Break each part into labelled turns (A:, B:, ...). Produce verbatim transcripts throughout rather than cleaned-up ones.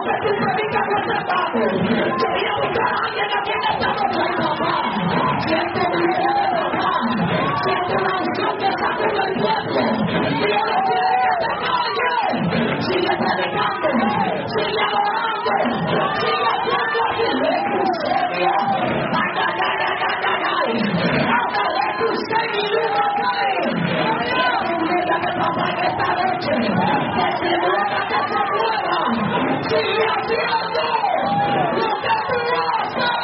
A: que tú predicas no es hermano. Yo voy a buscar a alguien aquí en esta noche, papá. Siento gloria de papá. Siento una unción que sacude el pueblo. Dios no quiere que te calles. Sigue predicando. Sigue adorando. Sigue haciendo así. Recuseria. Ay, ay, ay, ay, ay, ay, ay. Habla de tu seguidor, ay. Siento gloria de papá en esta noche. Que se mueva, que se mueva. Sigue haciendo lo que tú haces.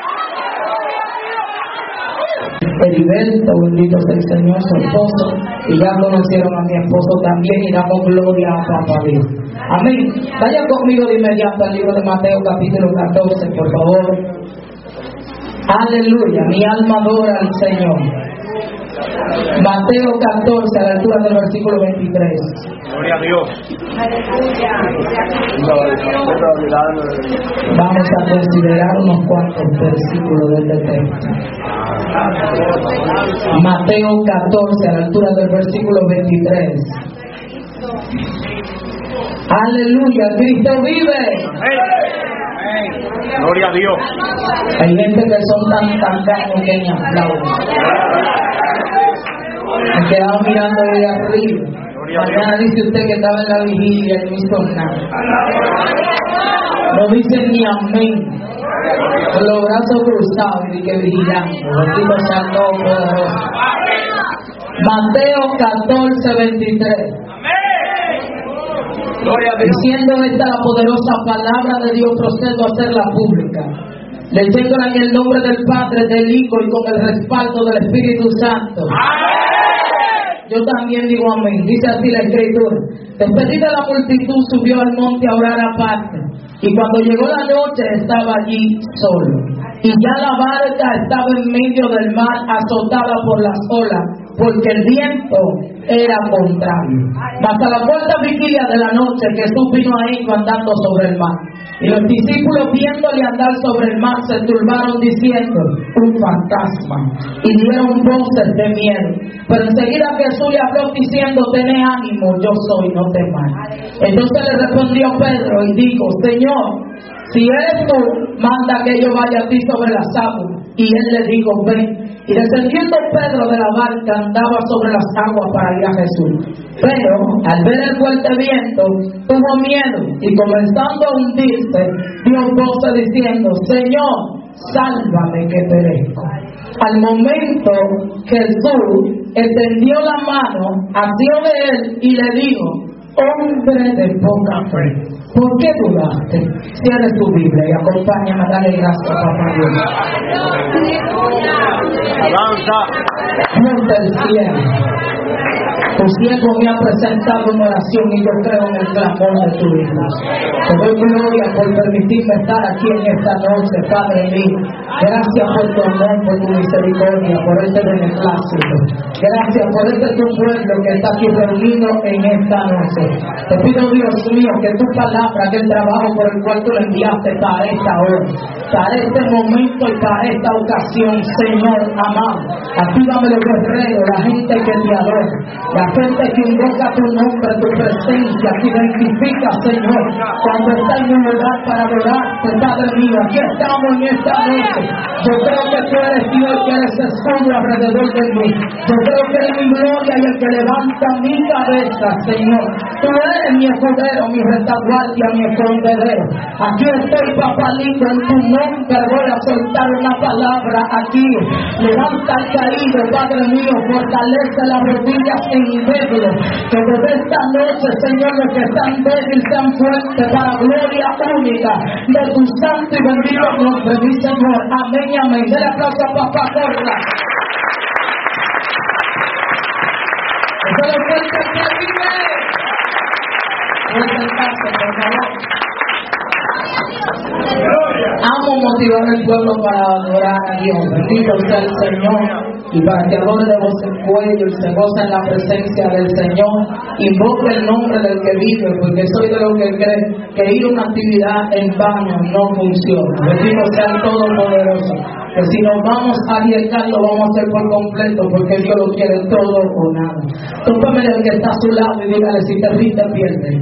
B: Heriberto, bendito sea el Señor, su esposo, y ya conocieron a mi esposo también, y damos gloria a Papá Dios. Amén. Vaya conmigo de inmediato al libro de Mateo capítulo catorce, por favor. Aleluya, mi alma adora al Señor. Mateo catorce, a la altura del versículo veintitrés.
C: Gloria a Dios.
B: Vamos a considerar unos cuantos versículos de este texto. Mateo catorce, a la altura del versículo veintitrés. Aleluya, Cristo vive.
C: Gloria a Dios.
B: Hay gente que son tan tacaños que ni aplauden. Me quedaba mirando desde arriba. Mañana dice usted que estaba en la vigilia y no hizo nada. No dicen ni amén. Con los brazos cruzados y que vigilando. Bendito sea todo poderoso. Mateo catorce, veintitrés. Diciendo esta la poderosa palabra de Dios, procedo a hacerla pública. Leyéndola en el nombre del Padre, del Hijo y con el respaldo del Espíritu Santo. Yo también digo amén. Dice así la Escritura. Despedida la multitud, subió al monte a orar aparte. Y cuando llegó la noche, estaba allí solo. Y ya la barca estaba en medio del mar, azotada por las olas, porque el viento era contrario. Mas a la cuarta vigilia de la noche, Jesús vino ahí andando sobre el mar. Y los discípulos, viéndole andar sobre el mar, se turbaron diciendo: un fantasma. Y dieron voces de miedo. Pero enseguida Jesús le habló diciendo: tened ánimo, yo soy, no temas. Entonces le respondió Pedro y dijo: Señor, si eres tú, manda que yo vaya a ti sobre las aguas. Y él le dijo: ven. Y descendiendo Pedro de la barca, andaba sobre las aguas para ir a Jesús. Pero al ver el fuerte viento, tuvo miedo y comenzando a hundirse, dio voces diciendo: Señor, sálvame que perezco. Al momento Jesús extendió la mano, asió de él y le dijo: hombre de poca fe, ¿por qué dudaste? Cierre tu Biblia y acompáñame a darle gracias a Papá Dios.
C: Avanza.
B: Dios del cielo, tu siervo me ha presentado una oración y yo creo en el clamor de tu Hijo. Te doy gloria por permitirme estar aquí en esta noche, Padre mío. Gracias por tu amor, por tu misericordia, por este beneplácito. Gracias por este tu pueblo que está aquí reunido en esta noche. Te pido, Dios mío, que tu palabra, que el trabajo por el cual tú lo enviaste para esta hora, para este momento y para esta ocasión, Señor amado, actívame los guerreros, la gente que te adora, la gente que invoca tu nombre, tu presencia, que identifica, Señor, cuando está en un lugar para adorarte, Padre mío. Aquí estamos en esta noche. Yo creo que tú eres Dios, que eres escudo alrededor de mí. Yo creo que eres mi gloria y el que levanta mi cabeza, Señor. Tú eres mi escudero, mi retaguardia, mi escondedero. Aquí estoy, papalito, en tu nombre voy a soltar una palabra aquí. Levanta al caído, Padre mío, fortalece las rodillas endebles. Que desde esta noche, Señor, los que están débiles sean fuertes para gloria única de tu santo y bendito nombre, mi Señor. Amén y amén. Den aplauso a Papá, corra. Eso es lo fuerte que vive. Por favor. Amo motivar al pueblo para adorar a Dios. Bendito sea el Señor. y para que adore de voz en cuello y se goza en la presencia del Señor, invoque el nombre del que vive, porque soy de los que cree que ir a una actividad en vano no funciona. Bendito sea el Todopoderoso, que si nos vamos a arriesgar lo vamos a hacer por completo, porque Dios lo quiere todo o nada. Tópame el que está a su lado y dígale: si te rinde, pierde.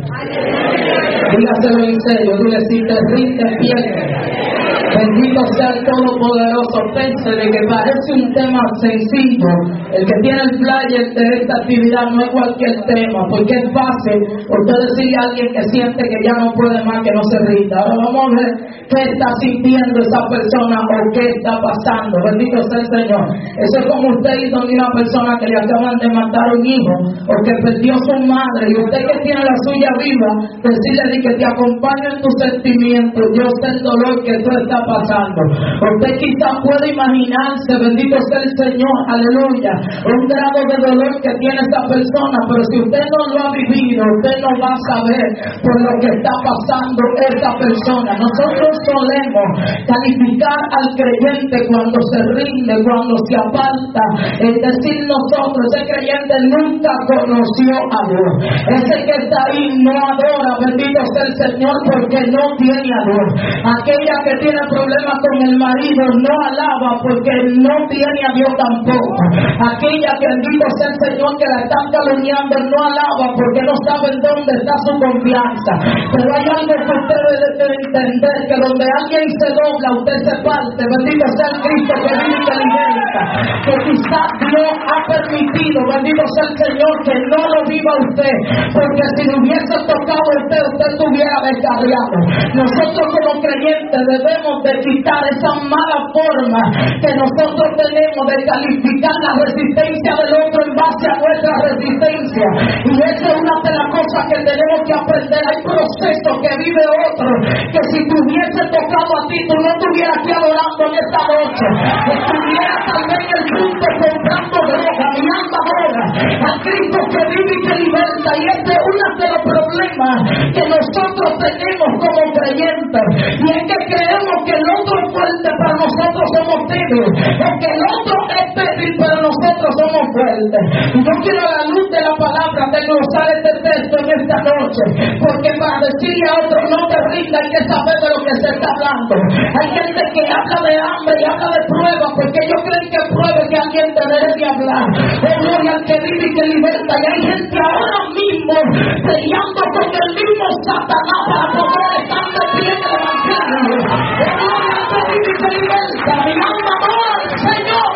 B: Dígaselo en serio, dile: si te rinde, pierde. Bendito sea el Todopoderoso. Pense de que parece un tema sencillo. El que tiene el flyer de esta actividad no es cualquier tema, porque es fácil usted decirle a alguien que siente que ya no puede más, que no se rinda. Ahora vamos a ver qué está sintiendo esa persona o qué está pasando. Bendito sea el Señor. Eso es como usted ir donde una persona que le acaban de matar un hijo o que perdió su madre, y usted que tiene la suya viva, decirle de que te acompañe en tus sentimientos. Yo sé el dolor que tú estás pasando. Usted quizás puede imaginarse, bendito sea el Señor, aleluya, un grado de dolor que tiene esa persona, pero si usted no lo ha vivido, usted no va a saber por lo que está pasando esa persona. Nosotros solemos calificar al creyente cuando se rinde, cuando se aparta, es decir, nosotros, ese creyente nunca conoció a Dios. Ese que está ahí no adora, bendito sea el Señor, porque no tiene a Dios. Aquella que tiene problemas con el marido no alaba, porque no tiene a Dios tampoco. Aquella que, bendito sea el Señor, que la están calumniando no alaba, porque no saben dónde está su confianza. Pero hay algo que usted debe entender, que donde alguien se dobla, usted se parte. Bendito sea el Cristo que vive y que liberta. Que quizás Dios ha permitido, bendito sea el Señor, que no lo viva usted, porque si le hubiese tocado a usted, usted estuviera descarriado. Nosotros como creyentes debemos de quitar esa mala forma que nosotros tenemos de calificar la resistencia del otro en base a nuestra resistencia. Y esa es una de las cosas que tenemos que aprender. Hay procesos que vive otro, que si te hubiese tocado a ti, tú no estuvieras aquí adorando en esta noche. Estuvieras tal vez en el punto comprando droga, mirando ahora a Cristo que vive y que liberta. Y este es uno de los problemas que nosotros tenemos como creyentes. Y es que creemos que el otro es fuerte, pero nosotros somos débiles. O que el otro es débil, pero nosotros somos fuertes. Y yo quiero, a la luz de la palabra, desglosar este texto en esta noche. Porque para decirle a otro no te rinda, hay que saber de lo que se está hablando. Hay gente que habla de hambre y habla de pruebas, porque ellos creen que pruebe que alguien te debe de hablar. Oh, gloria al que vive y que liberta. Y hay gente ahora mismo peleando con el mismo Satanás para poder estar de pie en el evangelio. Oh, gloria al que vive y que liberta. Mi alma adora al Señor.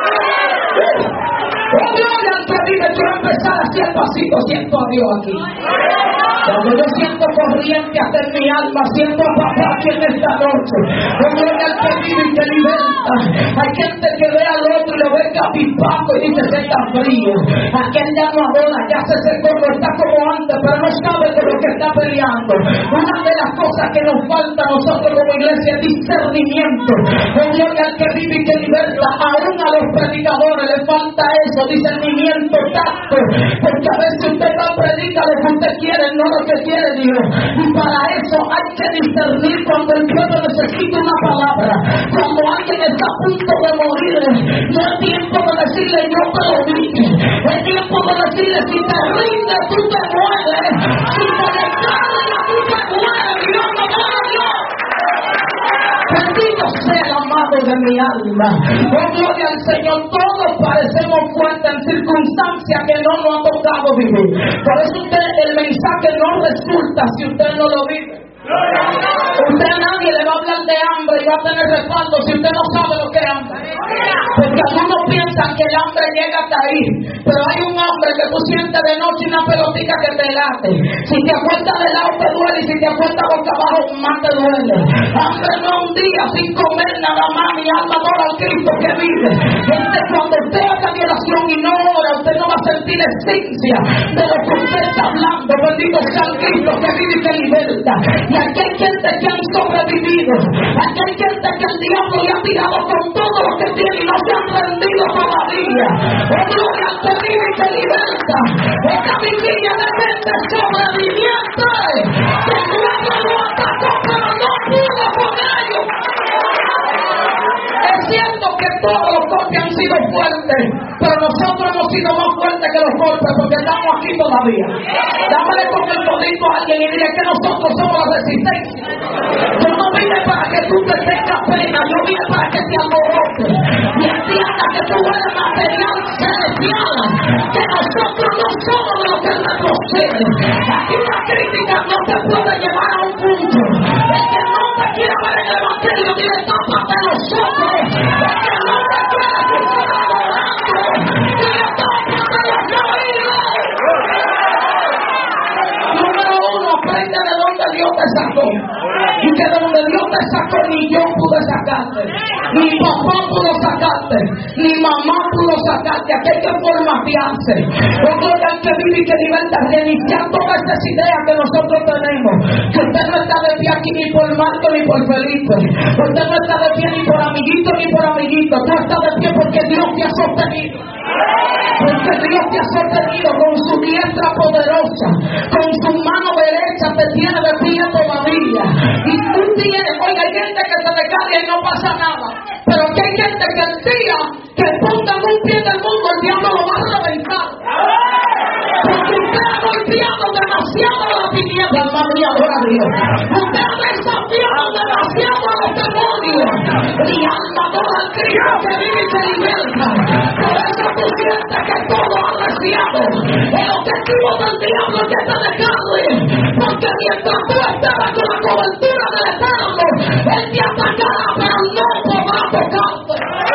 B: Oh, gloria al que vive. Quiero empezar así el pasito. Siento a Dios aquí. Cuando yo siento corriente hasta en mi alma, siento a papá aquí en esta noche. Oh, gloria al que vive y que liberta. Hay gente que ve al otro y lo ve capipaco y dice: se está frío. Aquel ya no adora, ya se secó, no está como antes, pero no sabe de lo que está peleando. Una de las cosas que nos falta a nosotros como iglesia es discernimiento. Oh, gloria al que vive y que liberta. Aún a los predicadores les falta eso, discernimiento, tacto. Porque a veces usted no predica lo que usted quiere, no lo que quiere Dios. Y para eso hay que discernir cuando el pueblo necesita una palabra. Cuando alguien está a punto de morir, no es tiempo de decirle yo te lo dije. Es tiempo de decirle: si te rindes, tú te mueres. Si te descargas, tú te mueres. Dios no muere, Dios. Bendito sea el amado de mi alma. Oh, gloria al Señor. Todos parecemos fuertes en circunstancias que no nos ha tocado vivir. Por eso usted, el mensaje no resulta si usted no lo vive. Usted a nadie le va a hablar de hambre y va a tener respaldo si usted no sabe lo que es hambre. Porque algunos piensan que el hambre llega hasta ahí, pero hay un hambre que tú sientes de noche y una pelotita que te late. Si te acuestas de lado te duele, y si te acuestas boca abajo más te duele. Hambre no un día sin comer nada más, mi alma adora al Cristo que vive. Gente, cuando usted haga mi oración y no ora, usted no va a sentir esencia de lo que usted está hablando. Bendito sea el Cristo que vive y que liberta. Y aquí hay gente que han sobrevivido. Aquí hay gente que el diablo le ha tirado con todo lo que tiene y no se han rendido todavía. Oh, gloria al que vive y que liberta. Esta vigilia de gente sobreviviente que el diablo lo atacó, pero no pudo con ellos. Es cierto que todos los que han sido fuertes, pero nosotros hemos sido más fuertes que los golpes porque estamos aquí todavía. Dámale con el codito a alguien y dile que nosotros somos la resistencia. Yo no vine para que tú te tengas pena, yo vine para que te alborotes y entiendas que tú eres material celestial, que nosotros no somos de los que retroceden. Aquí una crítica no te puede llevar a un punto. El que no te quiera ver en el evangelio, dile tápate los ojos. El que no te quiera que estés adorando, dile tápate los oídos. Número uno, aprende de dónde Dios te sacó. Y que de donde Dios te sacó ni yo pude sacarte, ni papá pudo sacarte, ni mamá pudo sacarte. Aquí hay que formatearse. Oh, gloria al que vive y que liberta, reiniciar todas esas ideas que nosotros tenemos. Que usted no está de pie aquí ni por Marco ni por Felipe. Usted no está de pie ni por amiguito ni por amiguito. Tú estás de pie porque Dios te ha sostenido. Porque Dios te ha sostenido con su diestra poderosa, con su mano derecha te tiene de pie todavía. Y tú tienes, oiga, hay gente que se descarga y no pasa nada. Pero aquí hay gente que el día que pongan un pie del mundo, el diablo lo va a reventar. Porque usted ha golpeado demasiado a la tiniebla, alma mía, adora a Dios. Usted ha desafiado demasiado a los demonios. Mi alma adora al Cristo que vive y se liberta. Por eso tú sientes que todo ha deseado. El objetivo del diablo es que te descargue. Porque mientras tú estabas con la cobertura del Eterno, él te atacará, pero no podrá tocarte.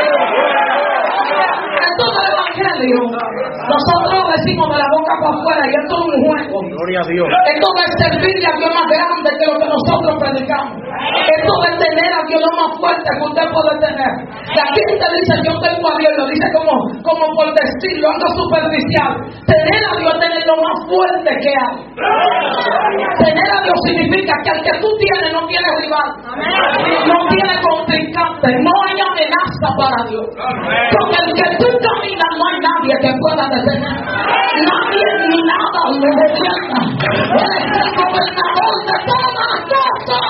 B: Esto es el evangelio. Nosotros lo decimos de la boca para afuera y esto es un juego.
C: Gloria a Dios.
B: Esto de servirle a Dios más grande que lo que nosotros predicamos. Esto de tener a Dios lo más fuerte que usted puede tener. La gente dice yo tengo a Dios, lo dice como, como por decirlo, algo superficial. Tener a Dios es tener lo más fuerte que hay. Tener a Dios significa que al que tú tienes no tiene rival, no tiene contrincante, no hay amenaza para Dios. Con el que tú caminas no hay nadie que pueda detener. Nadie ni nada lo gobierna. Él es el gobernador de todas las cosas.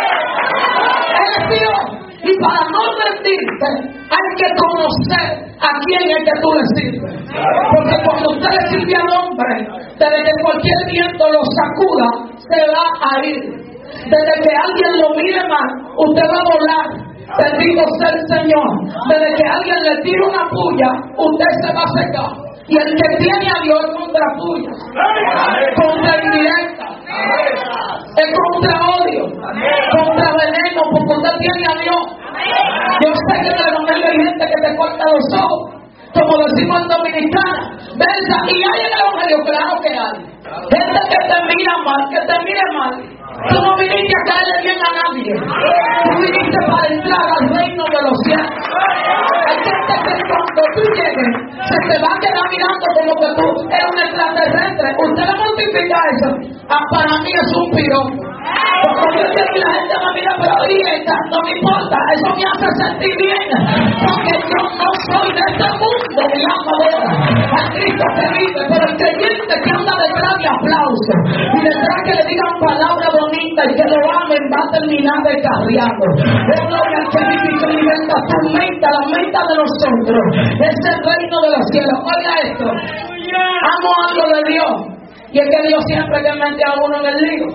B: Él es Dios. Y para no rendirte hay que conocer a quién es que tú le sirves. Porque cuando usted le sirve al hombre, desde que cualquier viento lo sacuda, se va a ir. Desde que alguien lo mire mal, usted va a volar. Bendito sea el Señor. Desde que alguien le tire una puya, usted se va a secar. Y el que tiene a Dios es contra puya, contra indirecta, es contra odio, contra veneno, porque usted tiene a Dios. Yo sé que en el evangelio hay gente que te corta los ojos, como decimos en Dominicana, ¿verdad? Y hay en el evangelio, claro que hay. Gente que te mira mal, que te mire mal. Tú no viniste a caerle bien a nadie. Tú viniste para entrar al reino de los cielos. Hay gente que cuando tú llegues, se te va a quedar mirando como que tú eres un extraterrestre. Usted le multiplica eso. Ah, para mí es un piropo. Porque yo sé que la gente me mira, pero orienta, no me importa. Eso me hace sentir bien. Porque yo no soy de este mundo, mi alma adora al Cristo que vive. Pero el creyente que anda detrás de aplausos y detrás que le digan palabras bonitas y que lo amen, va a terminar descarriando. Es gloria al que vive y que liberta tu mente, la mente de nosotros. Es el reino de los cielos. Oiga esto. Amo algo de Dios. Y es que Dios siempre que mete a uno en el lío.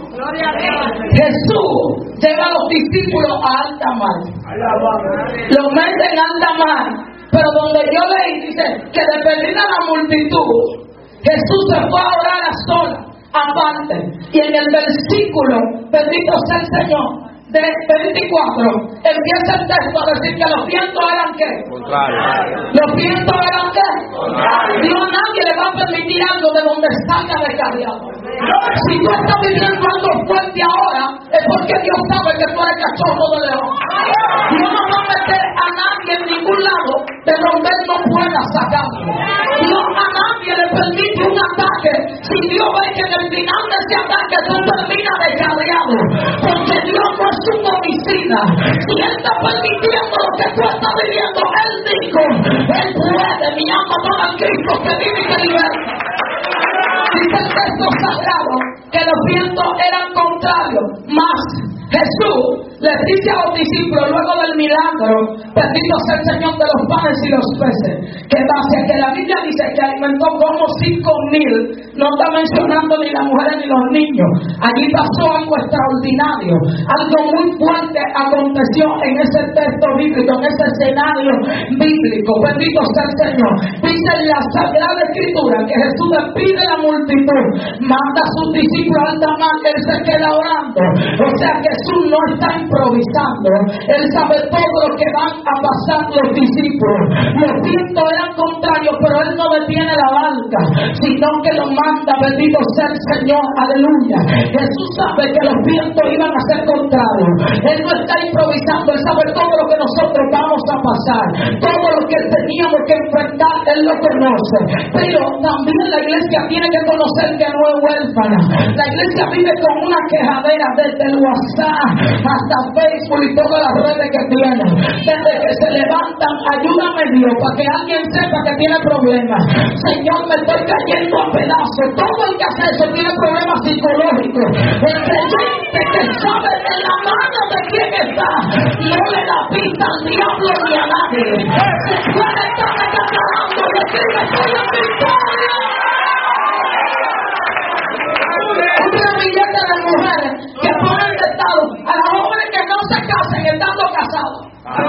B: Jesús lleva a los discípulos a alta mar. Los mete en alta mar. Pero donde yo leí, dice que dependida de la multitud, Jesús se fue a orar a solas, aparte. Y en el versículo, bendito sea el Señor, de veinticuatro, empieza el texto a decir que los vientos eran ¿qué? Contrario. Los vientos eran ¿qué? Contrario. Dios, nadie le va a permitir algo de donde salga descarriado. Si tú estás viviendo algo fuerte ahora, es porque Dios sabe que tú eres cachorro de león. Dios no va a meter a nadie en ningún lado de donde Él no pueda sacarlo. Dios a nadie le permite un ataque si Dios ve que en el final de ese ataque tú terminas descarriado. Porque Dios no es un homicida. Si Él está permitiendo lo que tú estás viviendo, Él dijo, Él puede, mi alma para el Cristo que vive y que liberta. Dice el texto sagrado que los vientos eran contrarios, mas Jesús les dice a los discípulos luego del milagro, bendito sea el Señor de los panes y los peces, que base a que la Biblia dice que alimentó como cinco mil, no está mencionando ni las mujeres ni los niños. Allí pasó algo extraordinario, algo muy fuerte aconteció en ese texto bíblico, en ese escenario bíblico. Bendito sea el Señor. Dice en la Sagrada Escritura que Jesús despide a la multitud, manda a sus discípulos al mar, él se queda orando. O sea que Jesús no está improvisando, él sabe todo lo que van a pasar los discípulos. Los vientos eran contrarios, pero él no detiene la barca, sino que lo manda. Bendito sea el Señor, aleluya. Jesús sabe que los vientos iban a ser contrarios, él no está improvisando, él sabe todo lo que nosotros vamos a pasar, todo lo que teníamos que enfrentar, él lo conoce. Pero también la iglesia tiene que conocer que no es huérfana. La iglesia vive con una quejadera desde el WhatsApp hasta Facebook y todas las redes que tienen. Desde que se levantan, ayúdame Dios, para que alguien sepa que tiene problemas. Señor, me estoy cayendo a pedazos. Todo el que hace eso tiene problemas psicológicos. El creyente que sabe de la mano de quién está, no le da pista al diablo ni a nadie. Se puede estar acabando y escribe estoy en victoria. Una billete de mujeres que ponen de estado a los hombres que no se casen estando casados,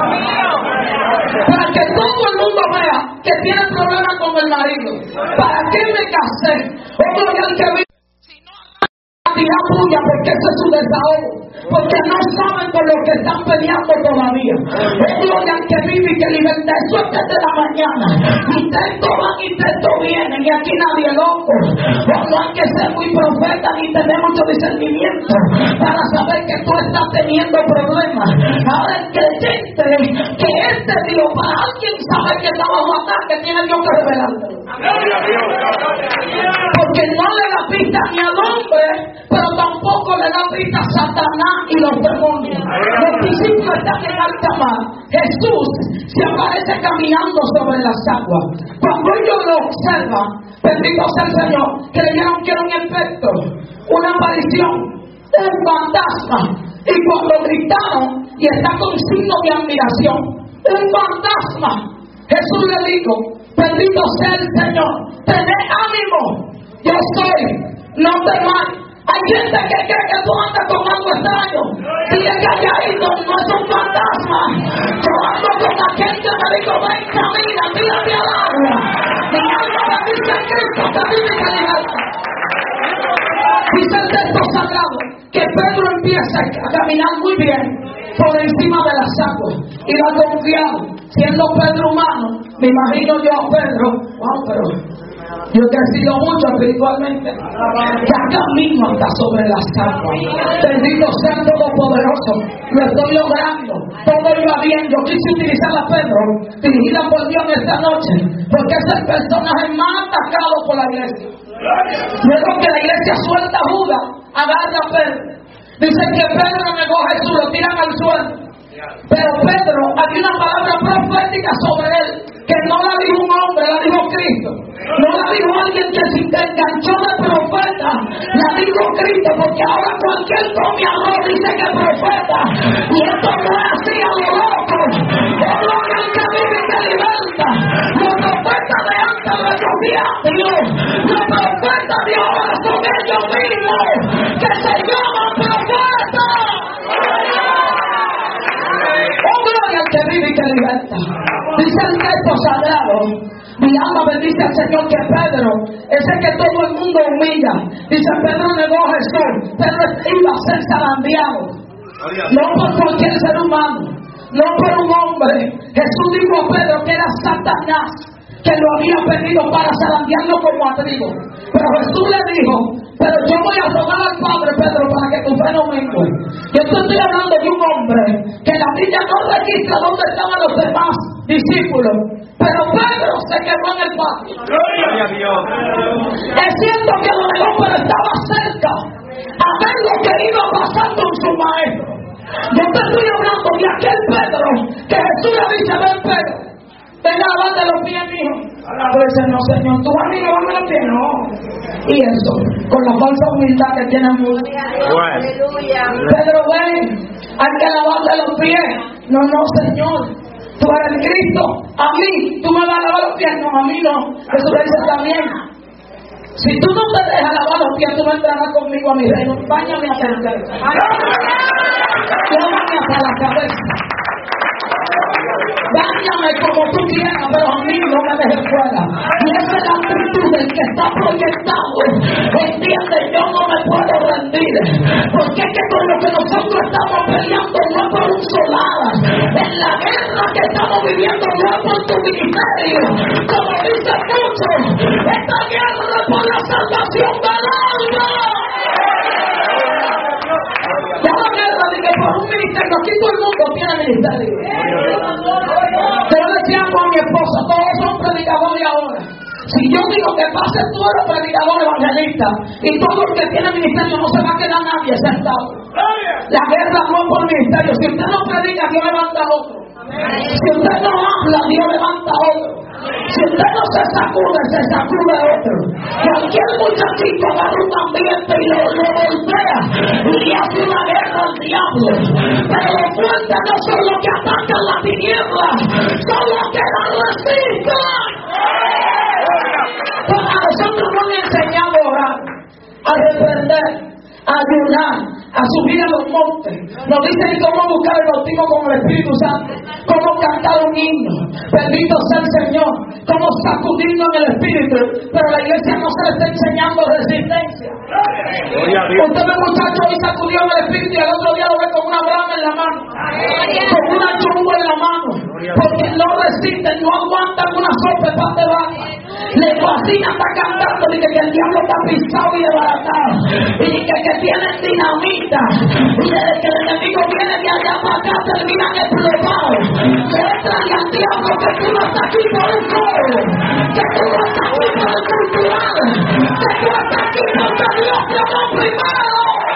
B: para que todo el mundo vea que tiene problemas con el marido. ¿Para qué me casé? Otro día el que vive tirar puya porque ese es su desahogo, porque no saben por lo que están peleando todavía. Otro día el que vive y que libertad, eso es desde la mañana. Intentos van, intentos vienen y aquí nadie es loco. No hay que ser muy profeta ni tener mucho discernimiento para saber que tú estás teniendo problemas. Ahora el creyente que este Dios, para alguien sabe que está bajo ataque, tiene Dios que revelártelo. Porque no le da pista ni al hombre, pero tampoco le da pista a Satanás y los demonios. Los discípulos están en alta mar. Jesús se aparece caminando sobre las aguas. Cuando ellos lo observan, bendito sea el Señor, creyeron que era un efecto, una aparición, un fantasma. Y cuando gritaron, y está con signo de admiración, un fantasma, Jesús le dijo, bendito sea el Señor, tened ánimo, yo soy, no temáis. Hay gente que cree que tú andas con algo extraño. Dile que allá ido no es un fantasma. Yo ando con aquel que me dijo, ven, camina, tírate al agua. Mi alma bendice a Cristo, que vive y que liberta. Dice el texto sagrado que Pedro empieza a caminar muy bien por encima de las aguas y lo ha confiado. Siendo Pedro humano, me imagino yo a Pedro, wow, pero yo he crecido mucho espiritualmente. Ya camino hasta sobre las aguas. Bendito sea el Todopoderoso. Lo estoy logrando. Todo iba bien. Yo quise utilizar a Pedro, dirigida por Dios esta noche, porque es el personaje más atacado por la iglesia. Luego que la iglesia suelta a Judas, agarra a Pedro. Dicen que Pedro negó a Jesús, lo tiran al suelo. Pero Pedro, había una palabra profética sobre él, que no la dijo un hombre, la dijo Cristo. No la dijo alguien que se enganchó de profeta, la dijo Cristo, porque ahora cualquier come arroz dice que es profeta. Y esto no es así a lo loco. Es lo que el que vive y que liberta. Los profetas de antes recogían a Dios. Los profetas de ahora son ellos mismos, que se llaman profetas. Oh, gloria al que vive y que liberta. Dice el texto sagrado, mi alma bendice al Señor, que Pedro, ese que todo el mundo humilla. Dice, Pedro negó a Jesús. Pedro iba a ser zarandeado, no por cualquier ser humano, no por un hombre. Jesús dijo a Pedro que era Satanás, que lo había pedido para zarandearlo como a trigo. Pero Jesús le dijo, pero yo voy a rogar al Padre, Pedro, para que tu fe no mengue. Yo estoy hablando de un hombre que la Biblia no registra dónde estaban los demás discípulos, pero Pedro se quedó en el patio.
C: Gloria a Dios.
B: Es cierto que lo negó, pero estaba cerca a ver lo que iba pasando en su maestro. Yo te estoy hablando de aquel Pedro que Jesús le dice, ven Pedro, ven a lavarte los pies, mijo. Pero dice, no Señor, tú a mí no me los pies, no. Y eso, con la falsa humildad que tienen muchos.
C: Bueno.
B: Pedro, ven, hay que lavarle los pies. No, no, Señor, tú eres el Cristo, a mí, tú me vas a lavar los pies. No, a mí no. Jesús le dice también, si tú no te dejas lavar los pies, tú no entrarás conmigo a mi reino. Báñame hasta la cabeza. Lávame hasta la cabeza. Báñame como tú quieras, pero a mí no me dejes fuera. Y esa es la actitud del que está proyectado. Entiende, yo no me puedo rendir. Porque es que con lo que nosotros estamos peleando no es por un solar. En la guerra que estamos viviendo no es por tu ministerio. Como dicen muchos, esta guerra es por la salvación del alma. Ya la guerra de que por un ministerio, aquí todo el mundo tiene ministerio. Yo decía con mi esposa, todos son predicadores ahora. Si yo digo que pase tú eres predicador evangelista y todo el que tiene ministerio no se va a quedar nadie sentado. La guerra no es por ministerio. Si usted no predica, Dios levanta a otro. Si usted no habla, Dios levanta a otro. Si usted no se sacude, se sacude a otro. Cualquier muchachito agarra un ambiente y lo, lo voltea y le hace una guerra al diablo. Pero los fuertes no son los que atacan la tiniebla, son los que la resisten. Pues a nosotros nos han enseñado a orar, a reprender, a ayunar, a subir a los montes. Nos dicen cómo buscar el bautismo con el Espíritu Santo, cómo cantar un himno, bendito sea el Señor, cómo sacudirnos en el Espíritu, pero la iglesia no se le está enseñando resistencia. Usted ve muchacho hoy sacudió en el Espíritu y el otro día lo ve con una brama en la mano, con una chumbo en la mano, porque no resisten, no aguantan una sopa para de baja. Le fascina está cantando y que, que el diablo está pisado y desbaratado y que, que tienen dinamita y desde que el enemigo viene de allá para acá terminan explotados. Muéstrale al diablo que tú no estás aquí por un coro, que tú no estás aquí por el cultural, que tú estás aquí porque Dios te amó primero.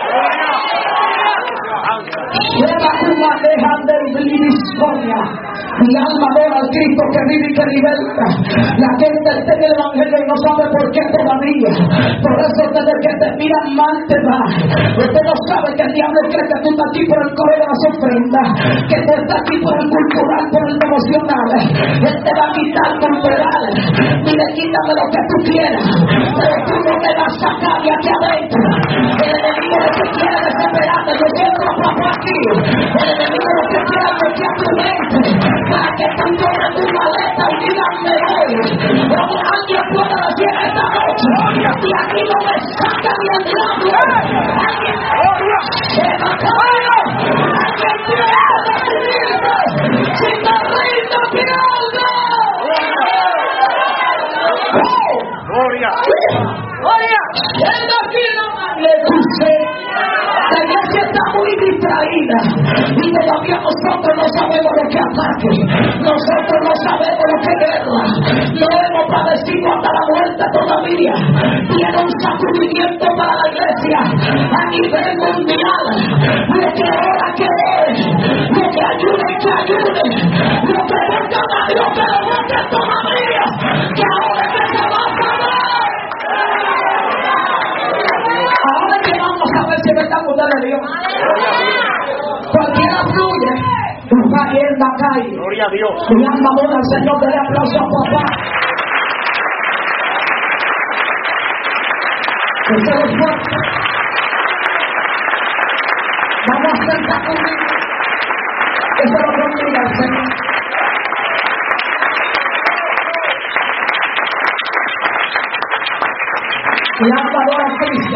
B: Lleva una deja de discordia. Mi alma adora al Cristo que vive y que liberta. La gente está en el Evangelio y no sabe por qué todavía. Por eso desde que te miran mal te va. Usted no sabe que el diablo cree que tú estás aquí por el coro de las ofrendas, que tú estás aquí por el cultural, por el devocional. Él te va a quitar cultural. Mire, quítame lo que tú quieras, pero tú no me vas a sacar de aquí adentro. El enemigo lo que quiere desesperarte. Yo siento a papá aquí. El enemigo lo que quiere es que a tu mente, para que tú tomes tu maleta y digas me voy. Como alguien puede decir esta noche, y aquí no me saca ni el diablo. Alguien se va a caer. Alguien quiere decidirme. Si te rindo, pierdo.
C: Gloria.
B: Gloria. Él aquí no me puse. La iglesia está muy distraída y todavía nosotros no sabemos lo que ataque, nosotros no sabemos lo que guerra, no hemos padecido hasta la muerte todavía. Tiene un sacudimiento para la iglesia a nivel mundial. Lo que ora que ore, lo que ayude que ayude, lo que busca a Dios que lo busque todavía, que ahora que se va a saber. Ahora que vamos a ver si me está gustando de Dios. Cualquiera fluye, va a ir, va a caer.
C: Gloria a Dios.
B: Mi alma adora al Señor, dale aplauso a papá. Usted es fuerte. Vamos a hacer sacudir. Que se lo bendiga al Señor. Mi alma adora a Cristo.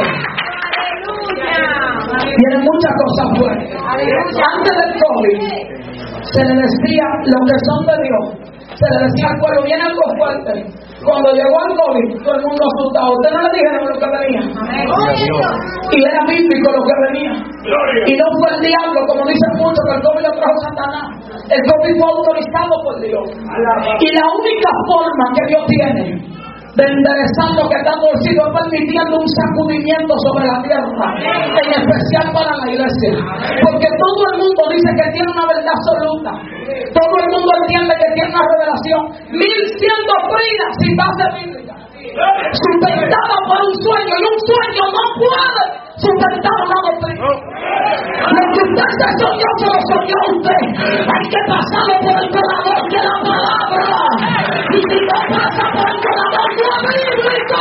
B: Tiene muchas cosas buenas. Antes del COVID se le decía los que son de Dios, se le decía al pueblo, viene algo fuerte. Cuando llegó el COVID, todo el mundo asustado. Ustedes no le dijeron lo que venía. Y era bíblico lo que venía. Y no fue el diablo, como dicen muchos, que el COVID lo trajo Satanás. El COVID fue autorizado por Dios. Y la única forma que Dios tiene de enderezar lo que está torcido es permitiendo un sacudimiento sobre la tierra, en especial para la iglesia, porque todo el mundo dice que tiene una verdad absoluta, todo el mundo entiende que tiene una revelación, mil cien doctrinas sin base bíblica, sustentada por un sueño, y un sueño no puede sustentar una doctrina. Lo que usted se soñó, se lo soñó usted. Hay que pasarlo por el colador de la palabra. Y si no pasa por el colador, no es bíblico.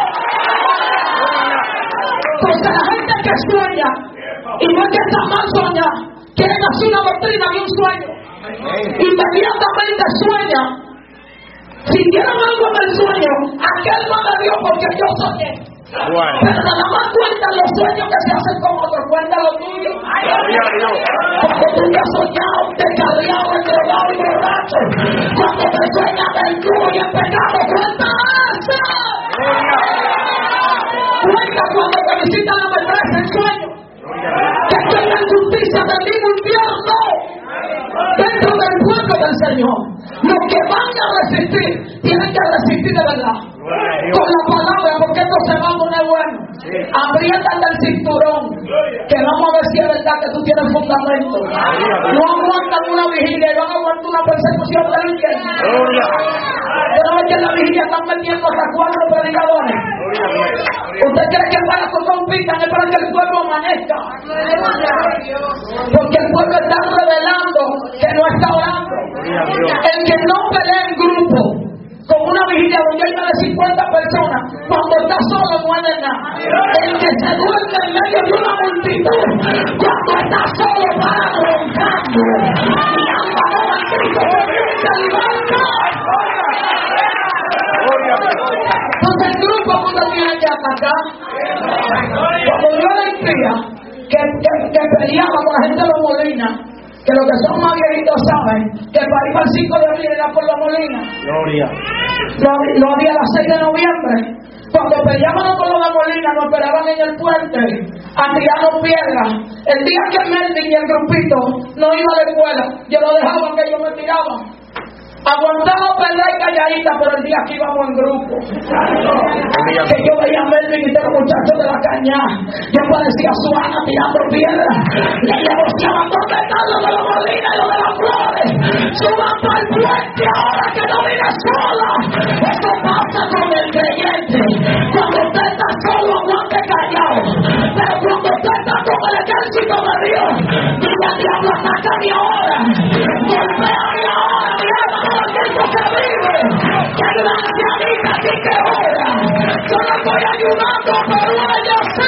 B: Entonces la gente que sueña, y no es que está mal soñar, quieren hacer una doctrina de un sueño. Inmediatamente sueña. Si tienen algo en el sueño, aquel no me dio porque yo soñé. Bueno. Pero nada más cuentan los sueños que se hacen con otros, cuentan los tuyos. Cuando tú te has soñado, descarriado, entregado y borracho. Cuando te sueñas del cubo y el pecado, cuenta eso. Cuenta cuando te visitan la verdad en sueño. Que estoy en la injusticia del mismo infierno. Dentro del pueblo del Señor. Los que van a resistir, tienen que resistir de verdad. Con la palabra, porque esto se va a poner bueno. Apriétate el cinturón, que vamos a ver si es verdad que tú tienes fundamento. No aguantan una vigilia y van a aguantar una persecución del infierno. Pero es que en la vigilia están metiendo hasta cuatro predicadores. ¿Usted cree que para que compitan es para que el pueblo amanezca? Porque el pueblo está revelando que no está orando. El que no pelea en grupo, con una vigilia donde hay más de cincuenta personas, cuando está solo no es de nada. El que se duerme en medio de una multitud, cuando está solo para roncando. Y anda con el Cristo que se levanta. Entonces el grupo uno tiene que atacar. Cuando yo le decía que, que, que peleaba con la gente de los Molinas, que los que son más viejitos saben que para ir al cinco de abril era por los Molinas. Gloria. Lo, lo había a las seis de noviembre. Cuando peleábamos con los de Molina, nos esperaban en el puente a tirarnos piedras. El día que Melvin y el grupito no iban a la escuela, yo lo dejaba que ellos me tiraban. Aguantaba pelea y calladita, pero el día que íbamos en grupo, que yo veía a Melvin y todos los muchachos de la caña, yo parecía Suana tirando piedras. Le negociaban dónde están los de la Molina y los de las Flores. Suban para el puente ahora que no viene sola. Eso pasa con el creyente. Cuando usted está solo, aguante callado. Pero cuando usted está con el ejército de Dios, diga al diablo, atácame ahora. Golpeame ahora, mi alma. Cristo que vive, que la ancianita sí que ora. Yo no estoy ayudando, pero ella sí.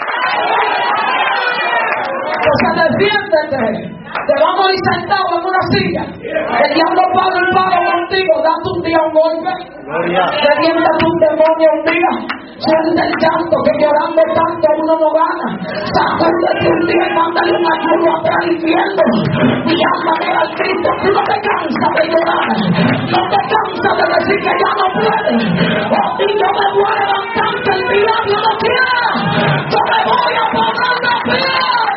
B: Entonces defiéndete. Te vamos a ir sentado en una silla. El diablo paga el pago contigo. Date un día un golpe. Reviéntate un demonio un día. Suelta el llanto, que llorando tanto uno no gana. Sacúdete un día y mándale un ayuno atrás al infierno. Y ándale al Cristo. Tú no te cansas de llorar. No te cansas de decir que ya no puedes. Oh, y yo me voy a levantar que el diablo no quiera. Yo me voy a poner de pie.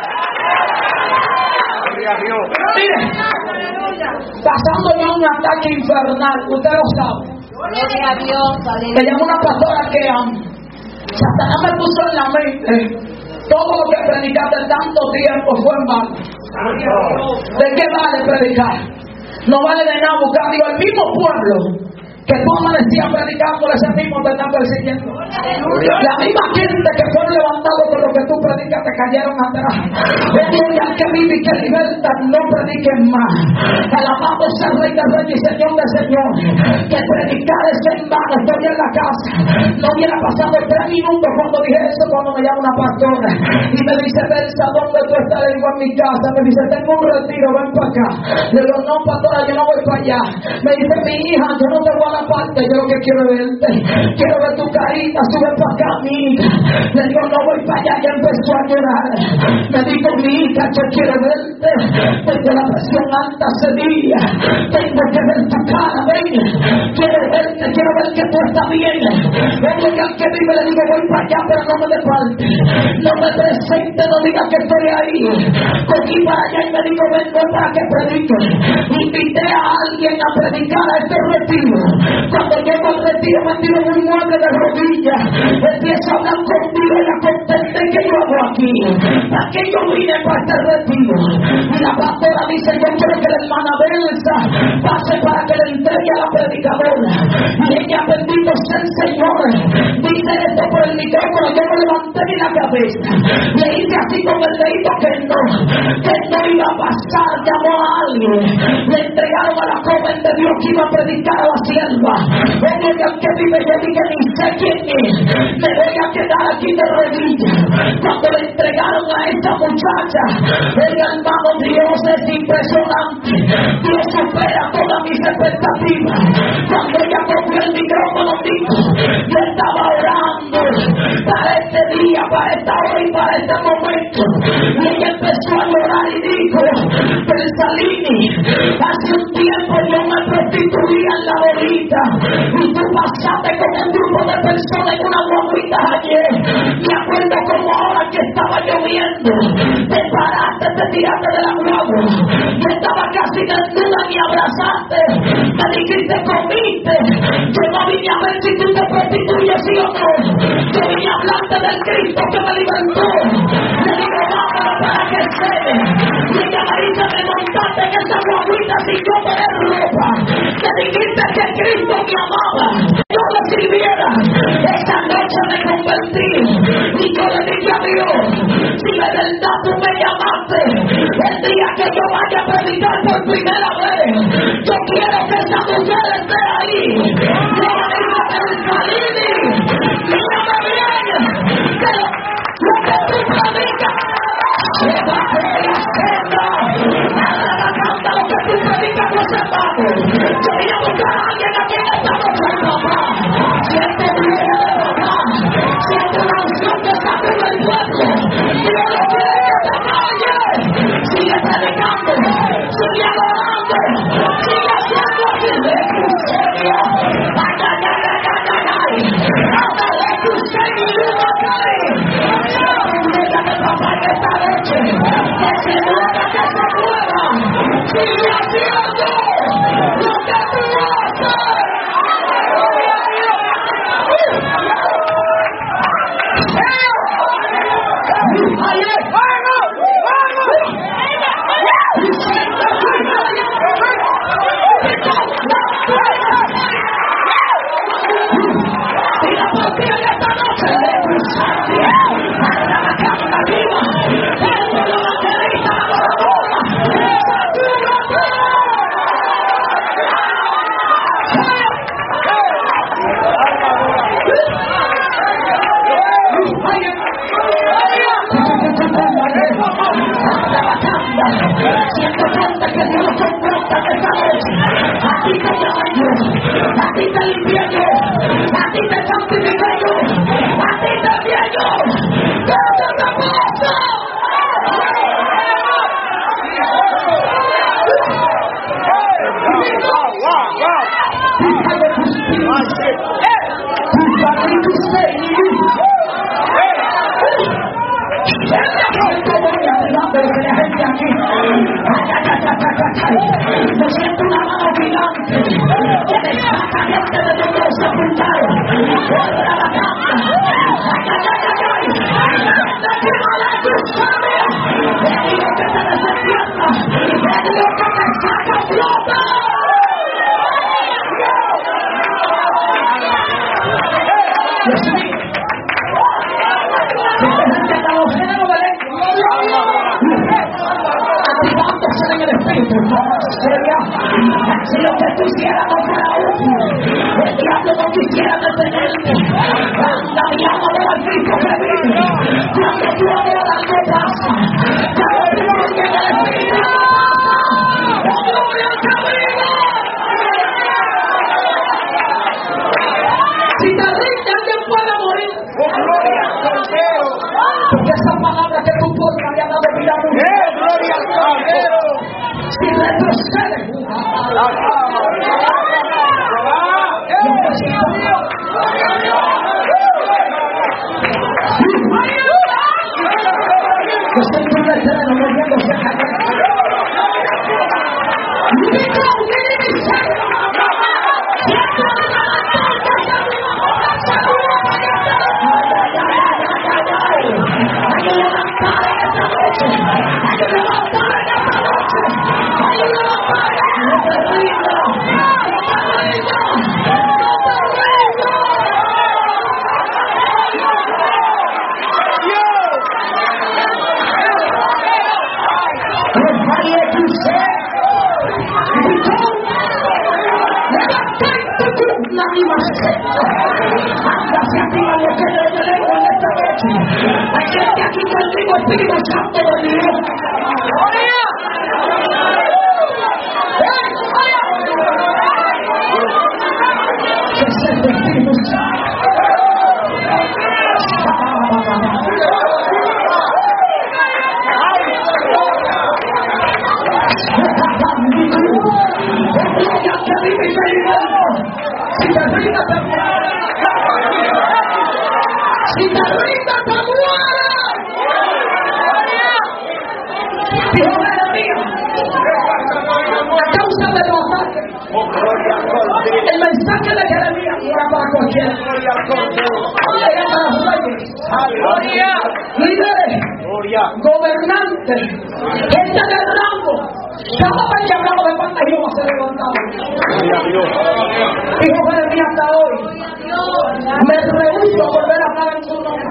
B: Mire, pasando ya un ataque infernal, usted lo sabe. Me llamó una pastora que um, Satanás me puso en la mente. Todo lo que predicaste tanto tiempo fue en vano. ¿De qué vale predicar? No vale de nada buscar. Digo, el mismo pueblo que tú amanecías predicándole, ese mismo te está persiguiendo. La misma gente que fue levantado por lo que tú predicas te cayeron atrás. Oye, al que vive y que liberta, no prediquen más. Alabamos al Rey de Reyes y Señor de Señor. Que predicar es en vano. Estoy en la casa. No hubiera pasado tres minutos cuando dije eso, cuando me llama una pastora y me dice, Belsa, ¿dónde tú estás? Le digo, en mi casa. Me dice, tengo un retiro, ven para acá. Le digo, no, pastora, yo no voy para allá. Me dice, mi hija, yo no te voy a la parte, yo lo que quiero es verte. Quiero ver tu carita, sube para acá, mi hija. Le digo, no voy para allá, ya empezó a llorar. Me dijo, mi hija, yo quiero verte. Desde la presión alta ese día. Tengo que ver tu cara, ven. Quiero verte, quiero ver que tú estás bien. Vengo que al que vive le digo, voy para allá, pero no me dé parte. No me presente, no diga que estoy ahí. Cogí para allá y me dijo, vengo para que predique. Invité a alguien a predicar a este retiro. Cuando llego al retiro me tiro en un mueble de rodillas. Empiezo a hablar contigo y la contesté que yo hago aquí. ¿Para qué yo vine para este retiro? Y la pastora dice, yo quiero que la hermana Belsa pase para que le entregue a la predicadora. Y ella, bendito sea el Señor, dice esto por el micrófono, yo no levanté ni la cabeza, le hice así con el dedito que no, que no iba a pasar, llamó a alguien, le entregaron a la joven de Dios que iba a predicar a la sierva, oye que aunque vive yo dije ni sé quién es, me voy a quedar aquí de rodillas. Cuando le entregaron a esta muchacha, el hermano, Dios es impresionante, Dios supera todas mis expectativas. Cuando ella cogió el micrófono dijo, yo estaba orando para este día, para esta hora y para este momento, y ella empezó a llorar y dijo, Bersalini, hace un tiempo yo me prostituía en la bolita y tú pasaste con un grupo de personas en una guaguita ayer. Me acuerdo como ahora que estaba lloviendo, te paraste, te tiraste de la guagua, yo estaba casi desnuda y abrazaste, me dijiste comiste. Yo no vine a ver si tú te prostituyes sí o no, yo vine a hablarte del Cristo que me libertó. Le digo, vámonos para que cede. Y ella me dice, me montaste en esa guaguita sin yo tener ropa, me dijiste que Cristo me amaba, yo le sirviera. Esa noche me convertí y yo le dije a Dios, si de verdad tú me llamaste, el día que yo vaya a predicar por primera vez, yo quiero que esa mujer esté ahí. Yo le digo a Bersalini, mírame bien, que lo que tú predicas, llévate la senda, nada la canta, lo que tú predicas no se pago. Yo voy a buscar a alguien aquí en esta noche, papá. Siento viene de papá, siento una unción que sacude el pueblo. Dios no quiere que te calles. Sigue predicando, sigue adorando, sigue haciendo así de tu serio. Ay, ay, ay, ay, ay, ay, ay. Hasta de tu serio, ay. Sigue de papá en esta noche, que se mueva, que se mueva. Sigue haciendo lo que tú haces. Siento tanta que Dios confronta esta noche. A ti te llama yo, a ti te limpia yo, a ti te santifica yo, a ti te envía yo. ¿Dónde te pasa? Me siento una mano gigante que me saca gente de donde se apuntaron. Vuelve a la cama. Ay, ay, ay, ay, ay. ¡Que mala tu sabia! ¡Le digo que te desentierra! ¡Le digo que te saca flota! Dios mío. Que te gente hasta los géneros de lengua. Activándose en el espíritu. Sería. Si lo que tú hicieras no fuera útil, el diablo no quisiera detenerte. Anda, mi alma de la Cristo que vive. Cuando tú adoras, no pasa. Cuando tú no llega el espíritu, no pasa. ¡Oh, gloria al que vive! Si te rindes, alguien puede morir.
C: ¡Oh, gloria al Cordero!
B: Porque esa palabra que tú portas le ha dado vida a mucho.
C: ¡Eh, gloria al Cordero!
B: Si retrocedes, yo siento un eterno moviéndose. ánima seca. Anda hacia ti, los que te lengua en esta noche. Hay gente aquí contigo, Espíritu Santo de Dios. Que es el Espíritu Santo. Si te rindas, te mueres. Si te rindas, te mueres. Dijo Jeremías, a causa de los ataques. El mensaje de Jeremías no era para cualquiera. Era para los reyes, líderes, gobernantes, gente de rango. Cada vez que hablamos de parte de Jehová se levantaba. Dijo Jeremías hasta hoy, me rehúso a volver a hablar en su nombre.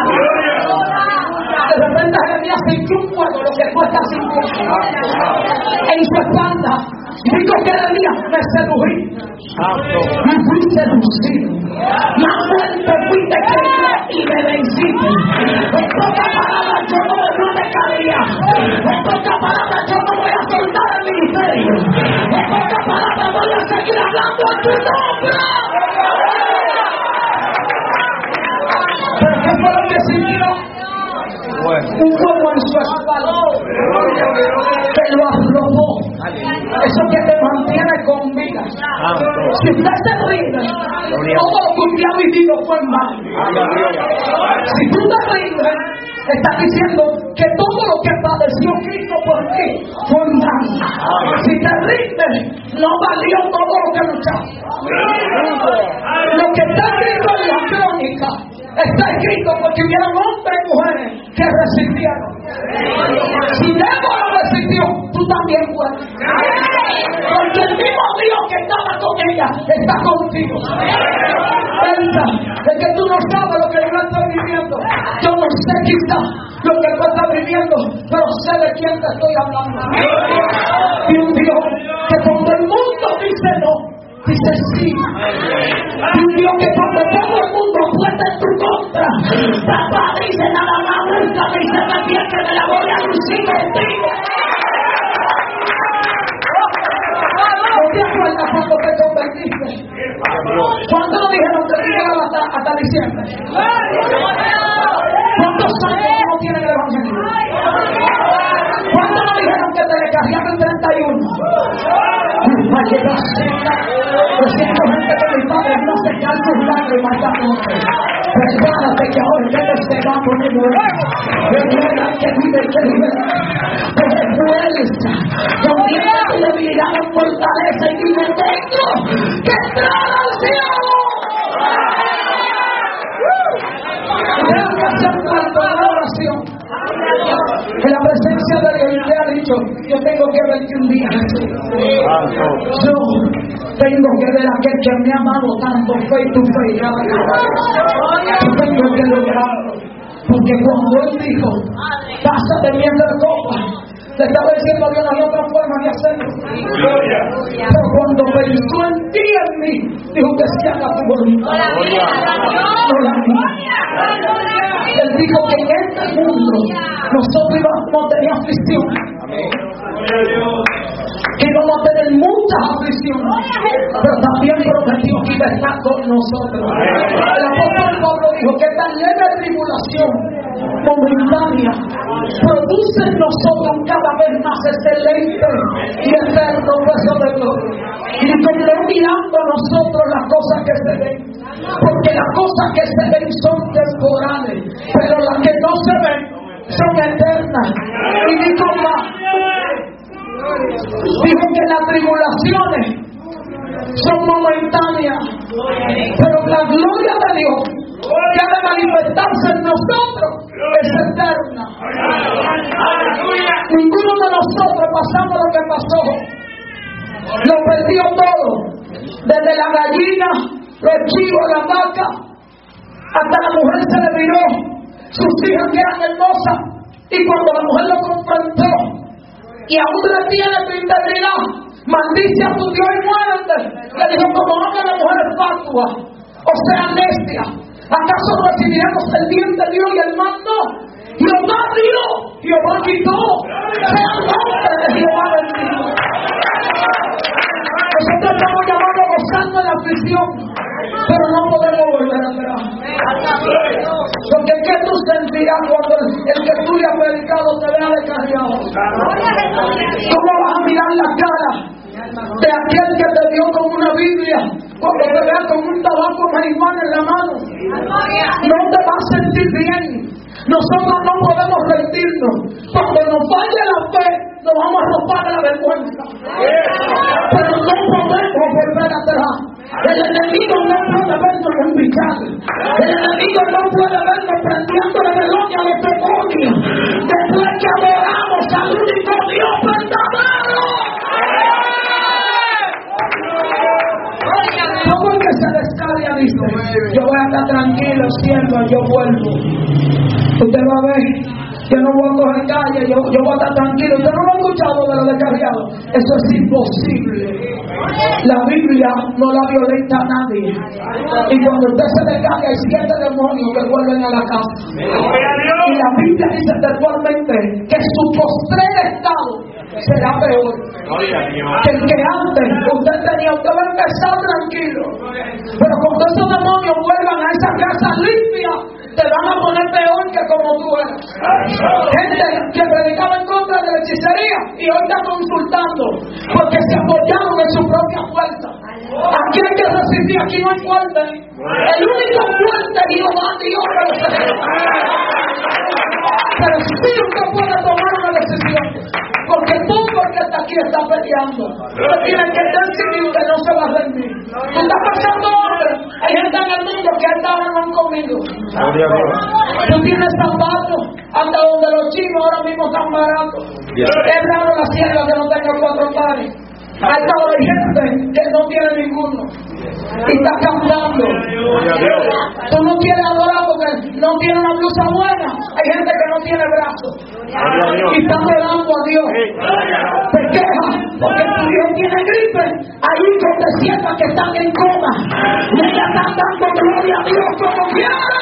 B: De repente Jeremías sintió un fuego, lo que cuesta sintiendo en su espalda. Dijo Jeremías, me sedují, me fui seducido, más fuerte fuiste que yo y me venciste. En pocas palabras yo no, no me cabía. En pocas palabras yo no voy a soltar el ministerio. En pocas palabras voy a seguir hablando en tu nombre. ¿Pero qué fue lo que sintió? Un fuego en su espalda que lo arrojó. Eso que te mantiene con vida. Si usted se rinde, todo lo que usted ha vivido fue en vano. Si tú te rindes, estás diciendo que todo lo que padeció Cristo por ti fue en vano. Si te rindes, no valió todo lo que luchaste. Lo que está escrito en la crónica está escrito porque hubieron hombres y mujeres que resistieron. Si Débora resistió, tú también puedes. Porque el mismo Dios que estaba con ella está contigo. Pensa, es que tú no sabes lo que yo estoy viviendo. Yo no sé quizás lo que tú estás viviendo, pero sé de quién te estoy hablando. Y un Dios que cuando el mundo dice no, dice sí. Y un Dios que cuando todo el mundo apuesta en tu contra, papá dice nada más, búscame y se me pierde que me la voy a lucir contigo. ¿No te acuerdas cuando te convertiste? ¿Cuándo nos dijeron que te llegaban hasta, hasta diciembre? ¿Cuántos años no tienen el evangelio? ¿Cuándo nos dijeron que te descargaron en treinta y uno? Lo siento, gente, que mis padres no se caen sus lágrimas esta noche. Prepárate que ahora el Dios se va a poner nuevo. Recuerda que vive, que vive. Pero fuerza, convierte tu debilidad en fortaleza y dime, tengo que entrar al cielo. Tengo que hacer cuanto a la oración. En la presencia de Dios le ha dicho, yo tengo que verte un día. Yo tengo que ver a aquel que me ha amado tanto, face to face. Yo tengo que lograrlo. Porque cuando Él dijo, pasa de mí de copa, le estaba diciendo a Dios, no hay otra forma de hacerlo. Pero cuando pensó en ti y en mí, dijo que se haga tu voluntad, no la mía. Él dijo que en este mundo nosotros íbamos a tener aflicción, que íbamos a tener muchas aflicciones, pero también prometió que iba a estar con nosotros. El apóstol Pablo dijo que esta leve tribulación momentánea produce en nosotros cada vez más excelente y eterno peso de gloria. Y que no mirando a nosotros las cosas que se ven, porque las cosas que se ven son temporales, pero las que no se ven son eternas. Y dijo más, dijo que las tribulaciones son momentáneas, pero la gloria de Dios que ha de manifestarse en nosotros es eterna. Ninguno de nosotros pasamos lo que pasó. Lo perdió todo, desde la gallina, los chivos, la vaca, hasta la mujer se le miró sus hijas que eran hermosas, y cuando la mujer lo confrontó, y aún retiene tu integridad, maldice a tu Dios y muérete. Le dijo, como habla la mujer fatua, o sea, necia, ¿acaso recibiremos el bien de Dios y el mal no? Jehová dio, Jehová quitó, sea el nombre de Jehová bendito. Nosotros estamos llamados a gozarnos de la aflicción, pero no podemos volver atrás. Porque ¿qué tú sentirás cuando el, el que tú le has predicado te vea descarriado? ¿Cómo vas a mirar la cara de aquel que te dio con una Biblia cuando te vea con un tabaco marihuana en la mano? No te vas a sentir bien. Nosotros no podemos rendirnos. Cuando nos falle la fe, nos vamos a arropar de la vergüenza. Pero no podemos volver atrás. El enemigo no puede vernos empichar. El enemigo no puede vernos prendiendo la melodia a los demonios. Después que adoramos al único Dios verdadero. Todo el que se descarga dice, yo voy a estar tranquilo, siervo, yo vuelvo. Usted va a ver, yo no voy a coger calle, yo, yo voy a estar tranquilo. Usted no lo ha escuchado de los descarriados. Eso es imposible. La Biblia no la violenta a nadie. Y cuando usted se descarga hay siete demonios que vuelven a la casa. Y la Biblia dice textualmente que su postrer estado será peor que el que antes usted tenía. Usted va a empezar tranquilo, pero cuando esos demonios vuelvan a esa casa limpia, te van a poner peor que como tú eras. Gente que predicaba en contra de la hechicería y hoy está consultando porque se apoyaron en su propia fuerza. Aquí hay que resistir, aquí no hay fuerte. El único fuerte es Jehová Dios de los ejércitos. Pero sí usted puede tomar una decisión, porque tú porque está aquí está peleando. Usted tiene que decidir que no se va a rendir. Tú estás pasando hambre. Hay gente en el mundo que hasta ahora no han comido. Tú tienes zapatos hasta donde los chinos ahora mismo están baratos. Es raro la sierva que no tenga cuatro pares. Hay gente que no tiene ninguno y está cantando. Tú no quieres adorar porque no tiene una blusa buena. Hay gente que no tiene brazos y está adorando a Dios. Te quejas porque tu Dios tiene gripe. Hay hijos que sientan que están en coma y ellas están dando gloria a Dios como quieran.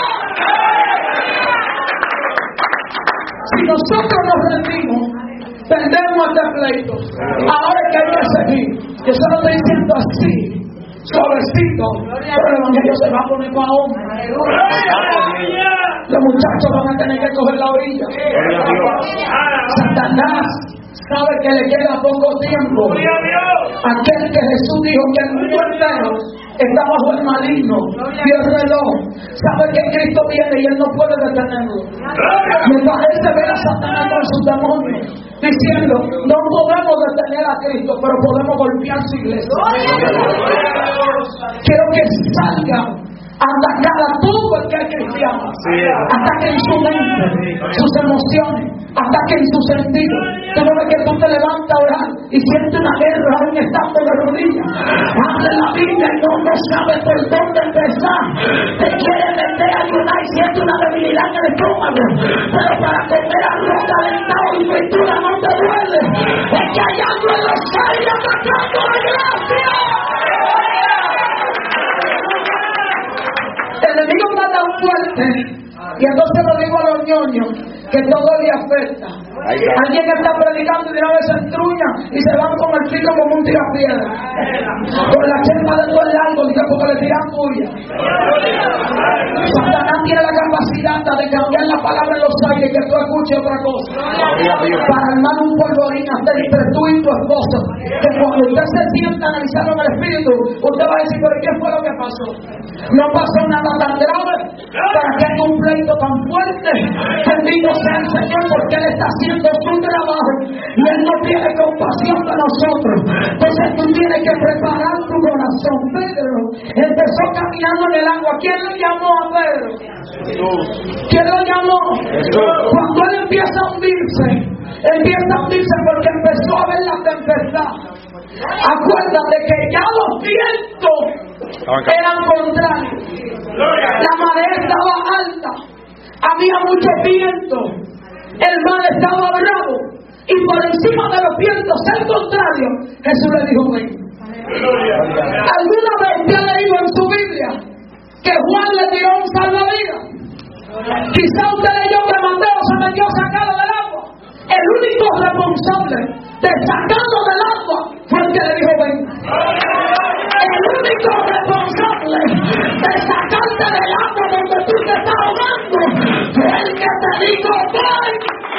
B: Si nosotros nos rendimos, perdemos este pleito. Ahora es que hay que seguir. Yo solo estoy diciendo así, suavecito, pero el evangelio se va a poner para hombre. Los muchachos van a tener que coger la orilla. Satanás sabe que le queda poco tiempo. Aquel que Jesús dijo que el mundo entero está bajo el maligno, vio el reloj, sabe que Cristo viene y él no puede detenerlo. Me parece ver a Satanás con sus demonios diciendo, no podemos detener a Cristo, pero podemos golpear su iglesia. Quiero que salgan a atacar a todo el que es cristiano, ataquen su mente, sus emociones, ataquen su sentido. Tú no ves que tú te levantas a orar y sientes una guerra aún estando de rodillas. Abre la Biblia y no, no sabes por dónde empezar. Te quiere meter a ayunar y siente una debilidad en el estómago, pero para comer arroz calentado y fritura no te duele. Es que hay algo en los aires atacando la gracia. El enemigo está tan fuerte, y entonces lo digo a los ñoños, que todo le afecta. Alguien está predicando y de una vez se entruña y se van con el pico como un tirapiedra, con la chepa de todo el largo, porque le tiran furia. Satanás tiene la capacidad de cambiar la palabra en los aires y que tú escuches otra cosa, para armar un polvorín hasta entre tú y tu esposa, que cuando usted se sienta analizando en el espíritu, usted va a decir, pero ¿qué fue lo que pasó? No pasó nada tan grave para que haya un pleito tan fuerte. Bendito sea el Señor, porque Él está haciendo su trabajo y Él no tiene compasión de nosotros. Entonces tú tienes que preparar tu corazón. Pedro empezó caminando en el agua. ¿Quién lo llamó a Pedro? ¿Quién lo llamó? Cuando él empieza a hundirse, empieza a hundirse porque empezó a ver la tempestad. Acuérdate que ya los vientos eran contrarios. La marea estaba alta, había mucho viento, el mar estaba bravo. y por encima de los vientos el contrario, Jesús le dijo, ven. ¿Alguna vez usted ha leído en su Biblia que Juan le tiró un salvavidas? Quizá usted leyó que Mateo se metió a sacarlo del agua. El único responsable de sacarlo del agua fue el que le dijo, ven. El único responsable de sacarte del agua donde tú te estás ahogando fue el que te dijo, ven.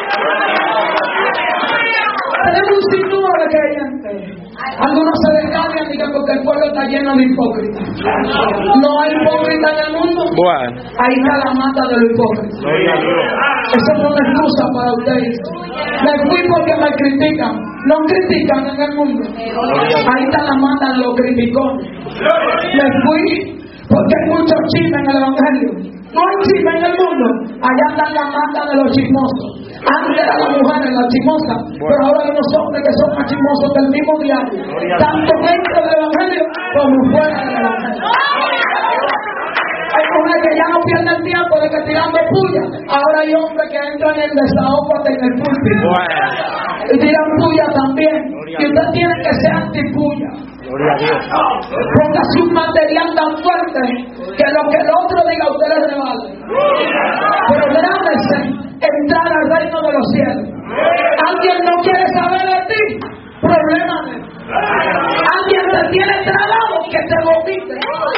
B: Tenemos un sinnúmero de creyentes. Algunos se descargan y dicen porque el pueblo está lleno de hipócritas. No hay hipócritas en el mundo. Bueno. Ahí está la mata de los hipócritas. Eso no es una excusa para ustedes. Me fui porque me critican. No critican en el mundo. Ahí está la mata de los criticones. Me fui porque hay mucho chisme en el evangelio. No hay chisme en el mundo. Allá están las matas de los chismosos. Antes eran las mujeres las chismosas, pero ahora hay unos hombres que son más chismosos que el mismo diablo, tanto dentro del evangelio como fuera del evangelio. Hay mujeres que ya no pierden tiempo de que tirando puya. Ahora hay hombres que entran en desahogo hasta en el púlpito y tiran puya también. Y usted tiene que ser antipuya. Póngase un material tan fuerte que lo que el otro diga a usted le revale. Prográmese entrar al reino de los cielos. Alguien no quiere saber de ti, problema. Alguien te tiene trabado, que te vomite.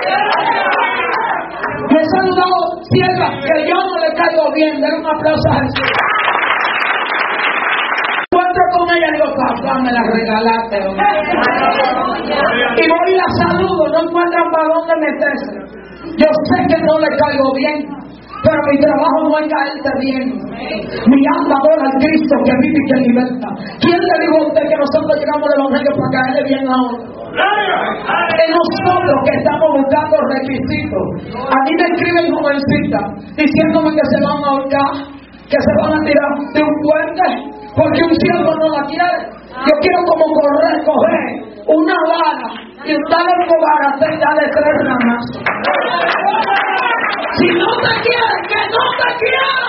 B: Me he saludado sierva que yo no le caigo bien. Denle un aplauso a Jesús. Encuentro con ella y digo, papá, me la regalaste. Y voy y la saludo, no encuentran para dónde meterse. Yo sé que no le caigo bien, pero mi trabajo no es caerte bien. Mi alma adora al Cristo que vive y que liberta. ¿Quién le dijo a usted que nosotros llegamos al evangelio para caerle bien a otro? Es nosotros que estamos buscando requisitos. A mí me escriben jovencitas diciéndome que se van a ahorcar, que se van a tirar de un puente porque un siervo no la quiere. Yo quiero como correr, coger una vara y darle un cobarate y darle tres ramas. Si no te quieres, que no te quiero.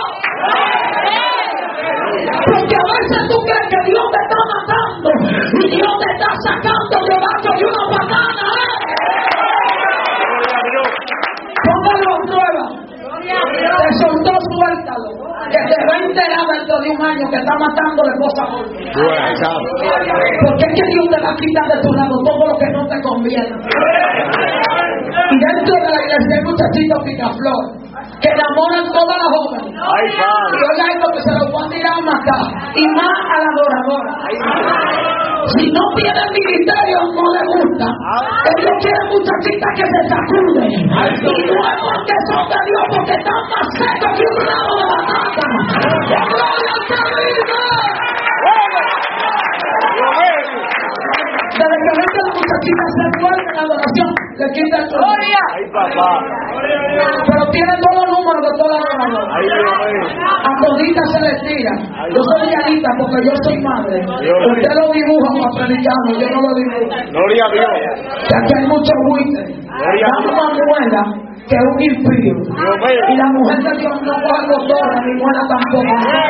B: Porque a veces tú crees que Dios te está matando y Dios te está sacando debajo de una patana. Póngalo a prueba. Te soltó, suéltalo. Que te va a enterar dentro de un año que está matándole cosas. Porque es que Dios te va a quitar de tu lado todo lo que no te conviene. Y dentro de la iglesia hay muchachitos picaflor que enamoran todas las jóvenes. Y oiga esto, que se los van a tirar a matar. Y más a la adoradora. Si no tienen ministerio, no les gusta. Ellos quieren muchachitas que se sacuden. Y no es porque son de Dios, porque están más secos que un ramo de batata. ¡Gloria al que vive! Desde que ven que las muchachitas se vuelven en adoración, le quita el gloria. ¡Ay, papá! Pero tienen todos los números de todas las adoradoras. A toditas se les tira. Yo soy llanita porque yo soy madre. Usted lo dibuja para predicarlo, yo no lo dibujo. Gloria a Dios. Ya que hay muchos buitres. Dame una muela que es un impío. Y la mujer de Dios no coge cotorra, ni muela tampoco.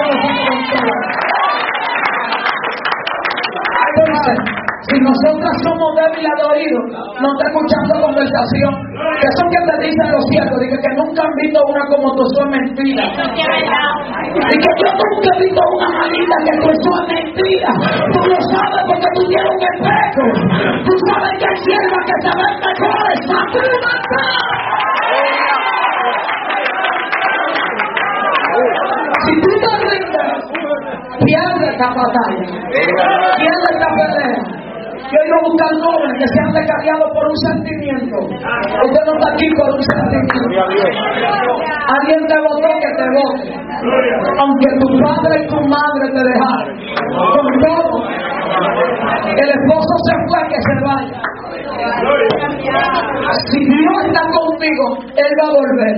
B: Entonces, si nosotras somos débiles de oído, no está escuchando conversación. Que eso que te dicen los ciertos, dije que nunca han visto una como tú, eso es mentira. Y que yo nunca he visto una manita que tú, eso es mentira. Tú lo sabes porque tú tienes un espejo. Tú sabes que hay siervas que se ven mejores. ¡Sacúdate! Si tú te rindes, pierde esta batalla, pierde esta pelea. Yo he ido a buscar jóvenes que sean descarriados por un sentimiento. Usted no está aquí por un sentimiento. Alguien te votó, que te vote. Aunque tu padre y tu madre te dejaron, con todo, el esposo se fue, que se vaya. Si Dios está contigo, Él va a volver.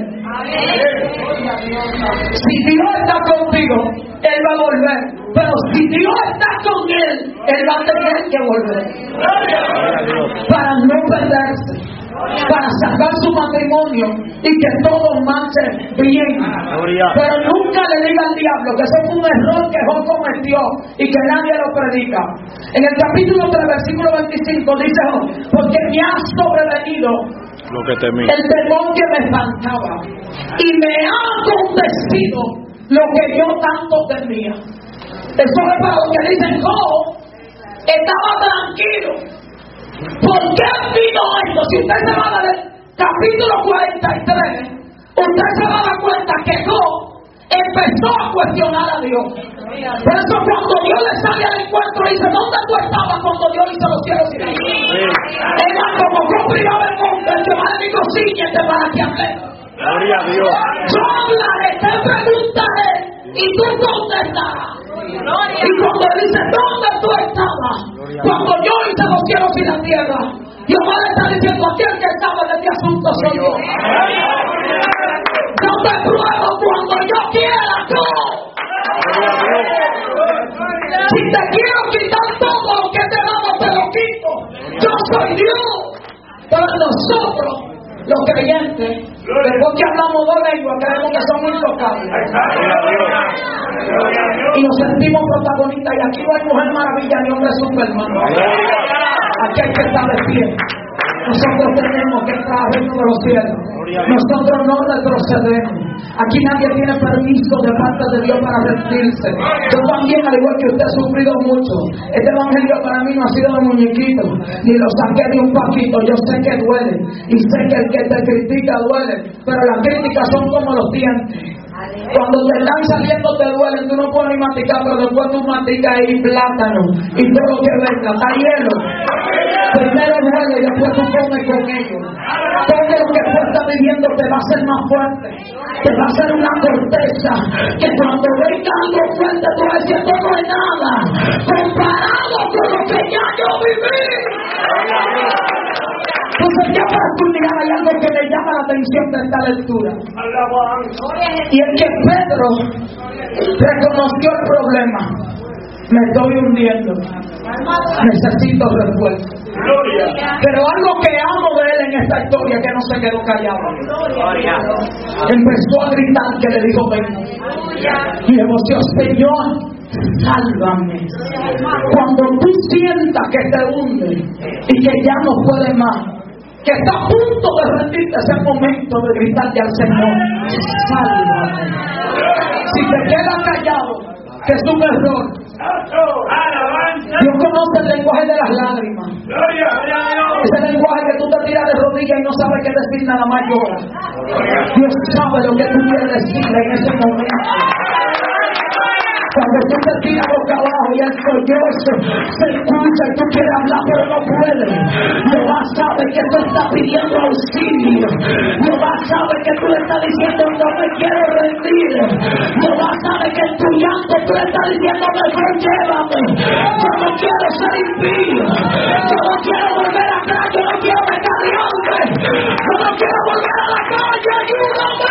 B: Si Dios está contigo, Él va a volver. Pero si Dios está con Él, Él va a tener que volver. Para no perderse. para salvar su matrimonio y que todo marche bien. Pero nunca le diga al diablo que eso fue un error que Job cometió y que nadie lo predica. En el capítulo tres, versículo veinticinco dice Job: porque me ha sobrevenido
D: lo que temí,
B: el temor que me espantaba, y me ha acontecido lo que yo tanto temía. Eso es para lo que dicen Job estaba tranquilo. ¿Por qué vino esto? Si usted se va a dar el capítulo cuarenta y tres, usted se va a dar cuenta que Job empezó a cuestionar a Dios. Por eso cuando Dios le sale al encuentro y dice: ¿dónde tú estabas cuando Dios hizo los cielos y la tierra? Era como complicado el monte, el que va de mi cocina para que hable.
D: Gloria a Dios.
B: Yo hablaré, te preguntaré y tú contestarás. Y cuando él dice: ¿dónde tú estabas cuando yo hice los cielos y la tierra? Jehová le está diciendo: aquel que estaba en este asunto soy yo. Yo te pruebo cuando yo quiera, tú. Si te quiero quitar todo lo que te damos, te lo quito. Yo soy Dios. Pero nosotros, los creyentes, después que hablamos dos lenguas, creemos que somos intocables. Y nos sentimos protagonistas. Y aquí no hay mujer maravilla ni hombre superman. Aquí hay que estar de pie. Nosotros tenemos que estar dentro de los cielos. Nosotros no retrocedemos. Aquí nadie tiene permiso de parte de Dios para rendirse. Yo también, al igual que usted, he sufrido mucho. Este evangelio para mí no ha sido de muñequito, ni lo saqué de un paquito. Yo sé que duele, y sé que el que te critica duele, pero las críticas son como los dientes. Cuando te están saliendo te duelen, tú no puedes ni masticar, pero después tú masticas ahí plátano y todo lo que venga, está hielo. Primero duele y después tú comes con ellos. Todo lo que tú estás viviendo te va a hacer más fuerte, te va a hacer una corteza que cuando venga algo fuerte tú vas a decir: esto no es nada comparado con lo que ya yo viví. Entonces, ya para culminar, hay algo que me llama la atención de esta lectura. Y es que Pedro reconoció el problema. Me estoy hundiendo, necesito refuerzo. Pero algo que amo de él en esta historia, que no se quedó callado. Empezó a gritar, que le dijo: ven. Y le voció: Señor, sálvame. Cuando tú sientas que te hunde y que ya no puedes más, que está a punto de rendirte, es el momento de gritarle al Señor: sálvame. Si te quedas callado, que es un error. Dios conoce el lenguaje de las lágrimas. Ese lenguaje que tú te tiras de rodillas y no sabes qué decir, nada más llora. Dios sabe lo que tú quieres decirle en ese momento. Cuando tú te tiras boca abajo y el sollozo se escucha y tú quieres hablar pero no puedes, Jehová sabe que tú estás pidiendo auxilio. Jehová sabe que tú le estás diciendo: no me quiero rendir. Jehová sabe que en tu llanto tú le estás diciendo: mejor llévame. Yo no quiero ser impío. Yo no quiero volver atrás. Yo no quiero pecar de hombre. Yo no quiero volver a la calle. Ayúdame.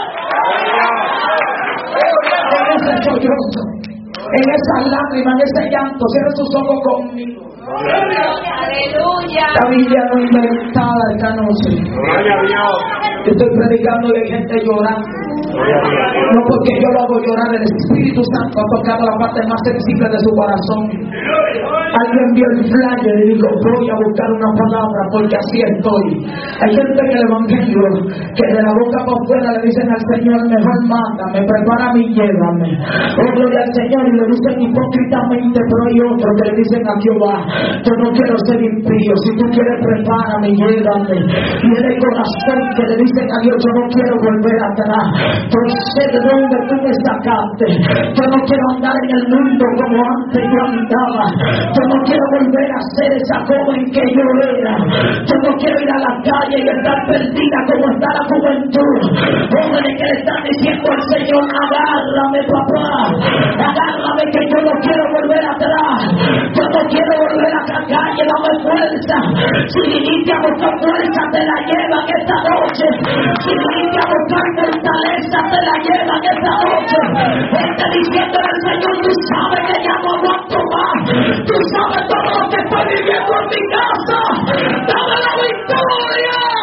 B: En ese sollozo, en esas lágrimas, en ese llanto, cierra sus ojos conmigo.
A: Aleluya.
B: La Biblia no inventada esta noche.
D: Gloria a Dios.
B: Yo estoy predicando y hay gente llorando. No porque yo lo hago llorar, el Espíritu Santo ha tocado la parte más sensible de su corazón. Alguien vio el flyer y dijo: voy a buscar una palabra porque así estoy. Hay gente que el evangelio, que de la boca para afuera le dicen al Señor: mejor mátame, prepárame y llévame. Oh, gloria al Señor, y le dicen hipócritamente, pero hay otros que le dicen a Jehová: yo no quiero ser impío, si tú quieres prepárame y llévame. Y es de corazón que le dicen a Dios: yo no quiero volver atrás, por sé de dónde tú me sacaste. Yo no quiero andar en el mundo como antes yo andaba. Yo no quiero volver a ser esa joven que yo era. Yo no quiero ir a la calle y estar perdida como está la juventud. Jóvenes que le están diciendo al Señor: agárrame, papá, agárrame, que yo no quiero volver atrás. Yo no quiero volver a la calle, dame fuerza. Si viniste a buscar fuerza, te la llevan esta noche. Si viniste a buscar fortaleza, te la llevan esta noche. Está diciendo al Señor: tú sabes que ya no aguanto más. Tú sabes todo lo que estoy viviendo en mi casa. Dame la victoria.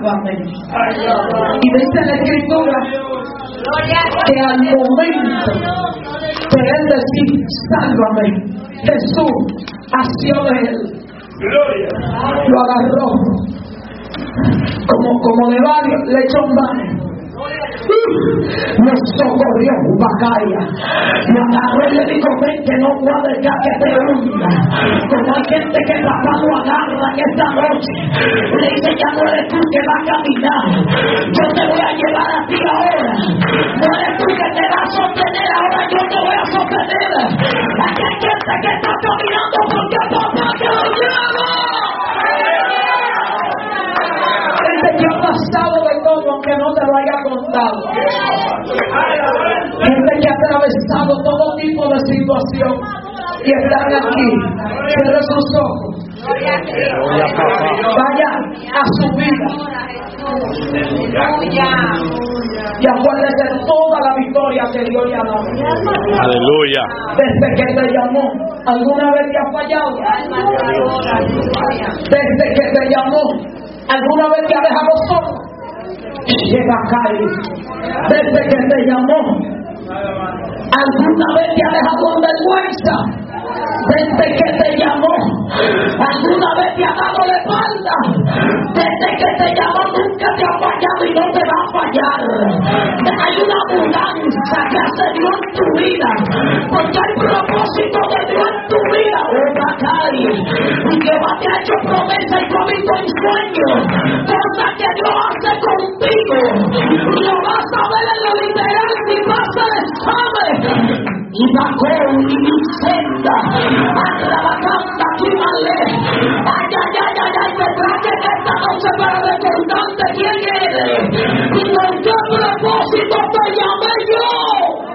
B: sálvame. Y dice la Escritura que al momento de él decir sálvame, Jesús asió de él, lo agarró como, como de varios, le echó un baño, nos socorrió Bacaya, me agarró y le dijo ven que no voy a dejar que te hunda. Como hay gente que papá lo agarra en esta noche, le dice ya no eres tú que va a caminar, yo te voy a llevar a ti ahora, no eres tú que te vas a sostener, ahora yo te voy a sostener. Aquí hay gente que está caminando porque papá que lo lleva. Que ha pasado de todo aunque no te lo haya contado, gente que ha atravesado todo tipo de situación y están aquí. Cierre sus ojos, vaya a su vida y acuérdese de toda la victoria que Dios le ha dado.
D: Aleluya.
B: Desde que te llamó, ¿alguna vez te ha fallado? Desde que te llamó, ¿alguna vez te ha dejado solo? Llega a caer. Desde que te llamó, ¿alguna vez te ha dejado en vergüenza? Desde que te llamó, ¿alguna vez te ha dado la espalda? Desde que te llamó nunca te ha fallado y no te va a fallar. Hay una mudanza que hace Dios en tu vida, porque hay propósito de Dios en tu vida. Oh, Bacay, y Jehová te ha hecho promesa y tú has visto en sueños cosas que Dios hace contigo, y lo vas a ver en lo literal si pasa el examen. Y bajó y mi senda a la vacanta aquí malé. Ay, ay, ay, ay, ay, te traje esta noche para recordarte quién eres y con qué propósito te llamé yo.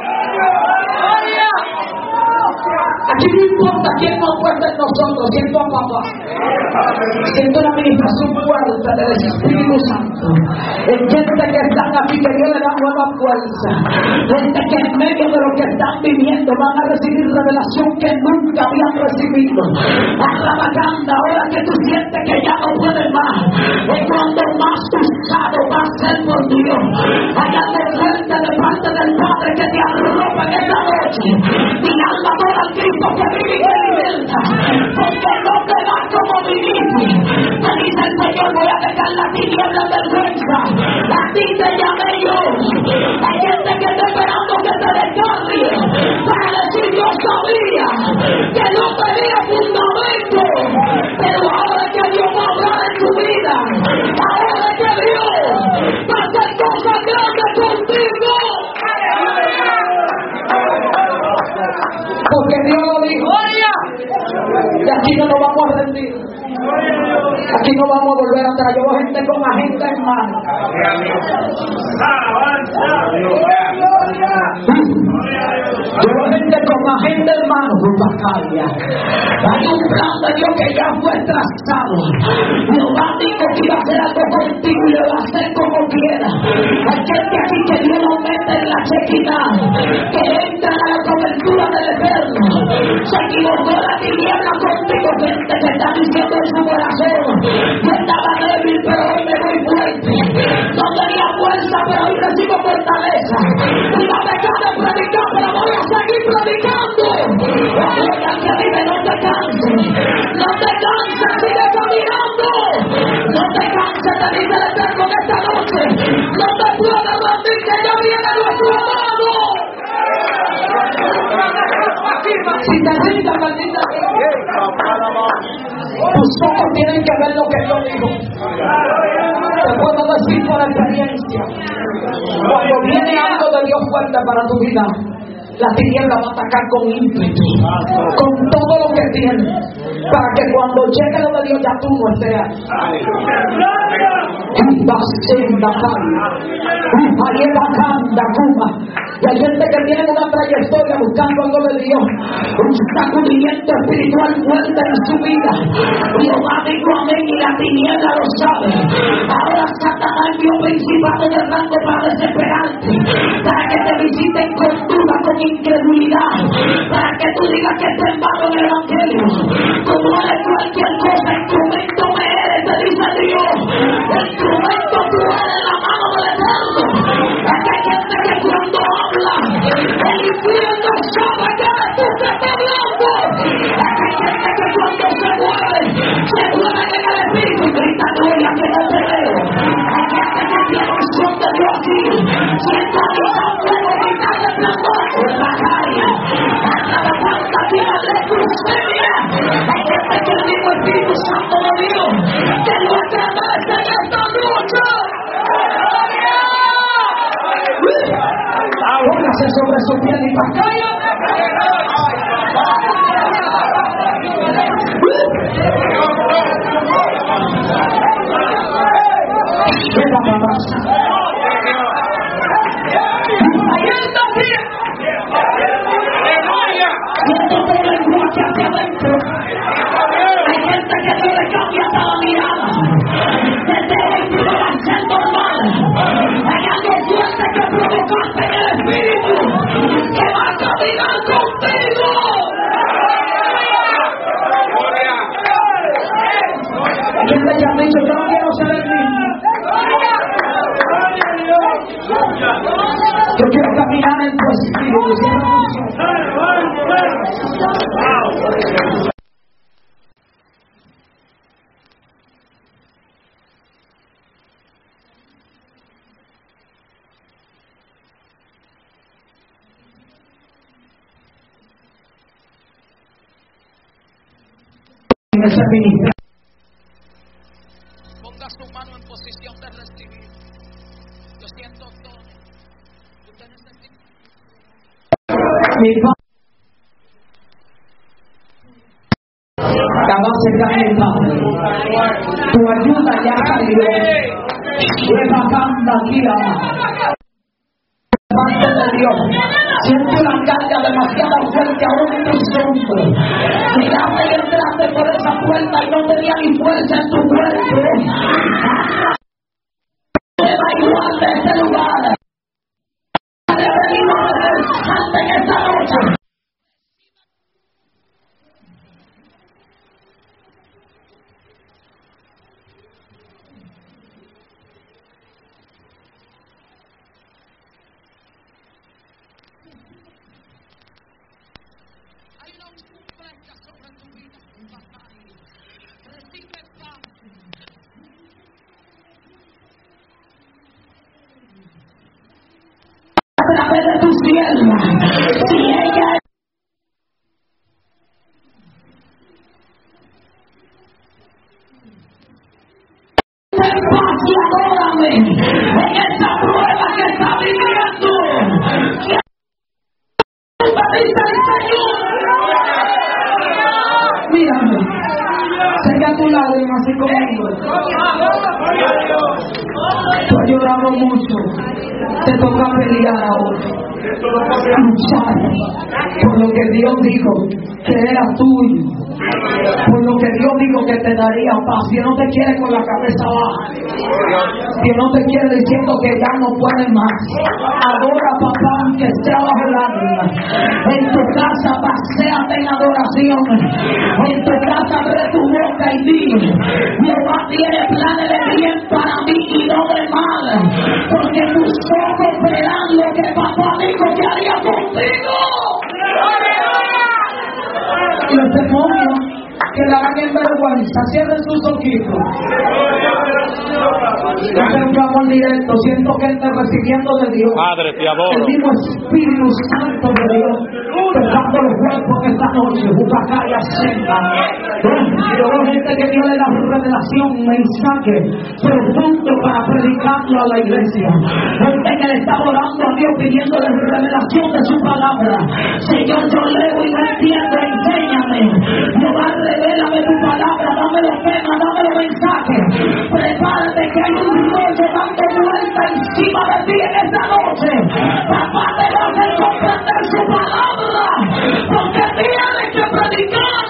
B: Aquí no importa quién nos fuerte en nosotros, siento a papá, siento una administración fuerte del Espíritu Santo. Hay gente que están aquí que Dios le da nueva fuerza, gente que en medio de lo que están viviendo van a recibir revelación que nunca habían recibido. A la vacanda, ahora que tú sientes que ya no puedes más, es cuando más usado va a ser por Dios. Hay algo fuerte de parte del Padre que te arropa en esta noche. Mi alma adora al Cristo que vive y que liberta, porque no te vas como viviste. Te dice el Señor, voy a dejar la tiniebla en vergüenza, a ti te llamé yo. Hay gente que está esperando que te descargue para decir yo sabía que no tenía fundamento, pero ahora que Dios va a hablar en tu vida, ahora que Dios va a hacer cosas grandes contigo, porque Dios lo dijo. Y aquí no nos vamos a rendir, aquí no vamos a volver atrás. Yo veo gente con agenda en mano, yo veo gente con agenda en mano. Hay un plan de Dios que ya fue trazado. Jehová dijo que iba a hacer algo contigo y lo va a hacer como quiera. Hay gente aquí que Dios nos mete en la chequidad, que entran a la cobertura del Eterno. Se equivocó la tiniebla contigo, gente que está diciendo en su corazón, yo estaba débil pero hoy me voy fuerte, no tenía fuerza pero hoy recibo fortaleza, iba a dejar de predicar pero voy a seguir predicando. Oye, que vive, no te canses, no te canses, sigue caminando, no te canses, te dice el Eterno en esta noche, no te puedo rendir que ya viene nuestro amado. Si te rindas, maldita, tus ojos tienen que ver lo que Dios dijo. Te puedo decir por experiencia, cuando viene algo de Dios fuerte para tu vida, la tiniebla va a atacar con ímpetu, con todo lo que tiene, para que cuando llegue lo de Dios ya tú no estés. Y hay gente que tiene una trayectoria buscando algo de Dios, un sacudimiento espiritual fuerte en su vida. Jehová dijo amén y la tiniebla lo sabe. Ahora Satanás envió principado de rango para desesperarte, para que te visiten con duda, con incredulidad, para que tú digas que te embalo en el Evangelio. Como eres cualquier cosa, instrumento me eres, te dice Dios. Instrumento no sabe que eres tú que está hablando. Hay gente que cuando se mueve, se mueve en el espíritu y grita gloria que no te veo. Hay gente que tiene un son de Dios aquí. Siento a Dios a fuego gritar de clamor por la calle. Hasta la puerta tiene de crucería. Hay gente que el mismo Espíritu Santo de Dios que lo atraviesa en esta lucha. Póngase sobre su piel y batalla. Esta pasa. Ahí está bien. Siento todo el lenguaje hacia adentro. Hay gente que no le cambia hasta la mirada. Desde dentro va a ser normal. Hay algo fuerte que provocaste en el espíritu que va a caminar contigo. ¿Quién te ha dicho? Yo no quiero ser el mismo. Yo quiero caminar en tu espíritu. En ese ministerio. Ponga su mano en posición de recibir. Yo siento todo. Usted necesita. Mi padre. Padre. Tu ayuda ya salió. Lleva banda aquí la parte de Dios. Siento una carga demasiado fuerte aún en tus hombros. Miraste y entraste por esa puerta y no tenía ni fuerza en tu cuerpo. Lleva igual de este lugar. De venir a en esta noche. A través de tu sierva, si ella ten paz y adórame en esta prueba que está viviendo. Que dice el Señor. Mírame, seca tu lágrima así conmigo. Tú has llorado mucho. Te toca pelear ahora, luchar por lo que Dios dijo que era tuyo, por lo que Dios dijo que te daría paz. Dios no te quiere con la cabeza baja. Dios no te quiere diciendo que ya no puedes más. Adora, papá, aunque sea bajo lágrimas. En tu casa paséate en adoración. En tu casa abre tu boca y di: Jehová tiene planes de bien para mí y no de mal, porque tus ojos verán lo que papá dijo que haría contigo. Y los demonios quedarán en vergüenza. Cierren sus ojitos. Yo tengo un clamor directo. Siento gente recibiendo de Dios.
D: Padre, te adoro.
B: El mismo Espíritu Santo de Dios tocando los cuerpos esta noche. Bujacaya senda. Yo veo gente que Dios le da revelación, mensaje profundo para predicarlo a la iglesia. Gente que le está orando a Dios pidiéndole revelación de su palabra. Señor, yo leo y no entiendo, enséñame. Jehová, revélame tu palabra, dame los temas, dame los mensajes. Prepárate que hay un rollo dando vuelta encima de ti en esta noche. Papá, te va a hacer comprender su palabra, porque tienes que predicar.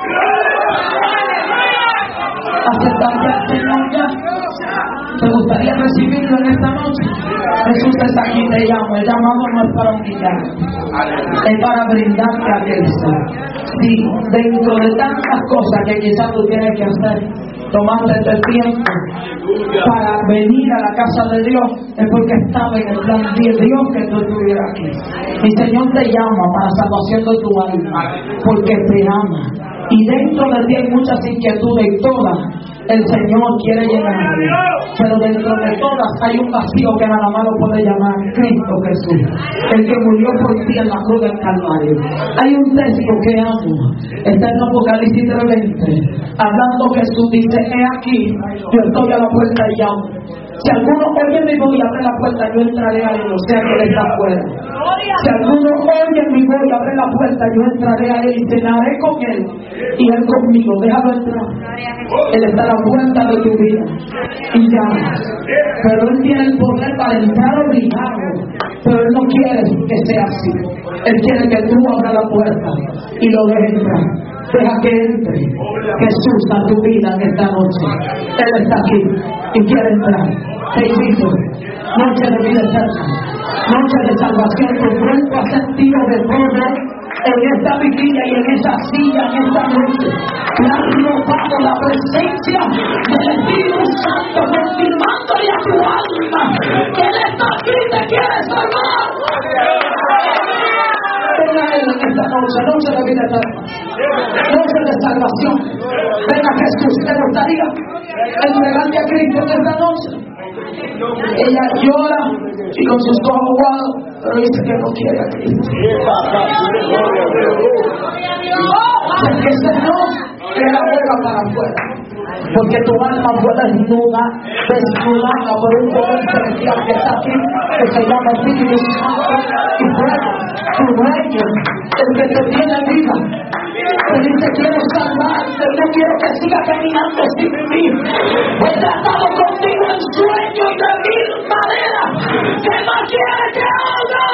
B: ¿Aceptaste al Señor ya? ¿Te gustaría recibirlo en esta noche? Jesús está aquí, te llamo. El llamado no es para humillar, es para brindarte a Cristo. Sí, dentro de tantas cosas que quizás tú tienes que hacer, tomaste este tiempo para venir a la casa de Dios, es porque estaba en el plan de Dios que tú estuvieras aquí. Mi Señor te llama para salvación de tu alma, porque te ama. Y dentro de ti hay muchas inquietudes y todas el Señor quiere llenar. Pero dentro de todas hay un vacío que nada más lo puede llamar Cristo Jesús, el que murió por ti en la cruz del Calvario. Hay un texto que amo, está en Apocalipsis tres veinte, hablando Jesús, dice: he aquí, yo estoy a la puerta y llamo. Si alguno oye mi voz y abre la puerta, yo entraré a él, o sea que él está afuera. Si alguno oye mi voz y abre la puerta, yo entraré a él y cenaré con él y él conmigo. Déjalo entrar. Él está a la puerta de tu vida y llama. Pero él tiene el poder para entrar obligado, pero él no quiere que sea así. Él quiere que tú abras la puerta y lo dejes entrar. Deja que entre Jesús a tu vida en esta noche. Él está aquí y quiere entrar. Te invito, noche de vida eterna, noche de salvación. Tu cuerpo ha sentido de todo en esta vigilia y en esa silla, en esta noche. Le has robado la presencia del Espíritu Santo, confirmándole a tu alma que Él está aquí y te quiere salvar. Venga a Él en esta noche, noche de vida eterna, noche de salvación. Venga Jesús, ¿te gustaría entregarte a Cristo en esta noche? Ella llora y con sus ojos aguados, pero dice que no quiere a Cristo. Porque ese no es la boca para afuera. Porque tu alma fue desnuda, desnudada por un poder celestial que está aquí, que se llama Espíritu Santo, y fuera tu reino, el que te tiene viva. Te dice: quiero salvarte, no quiero que sigas caminando sin mí. He tratado contigo en sueño y de mil maneras. ¿Qué más quiere que haga?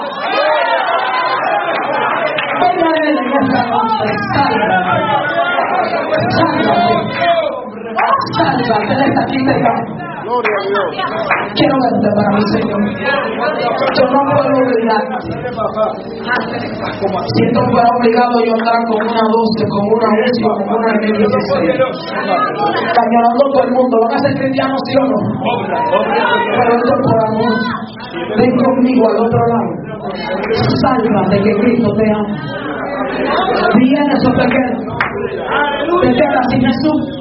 B: Venga a Él en esta noche, sálvate, sálvate. Sálvate, Él está aquí, te llamo. Quiero verte para mi Señor. Yo no puedo obligarte. Si esto fuera obligado, yo andar con una doce, con una once, con una M dieciséis, cañonando todo el mundo. ¿Van a ser cristianos, sí o no? Pero esto es por amor. Ven conmigo al otro lado. Sálvate, que Cristo te ama. Vienes o te quedas. Te quedas sin Jesús.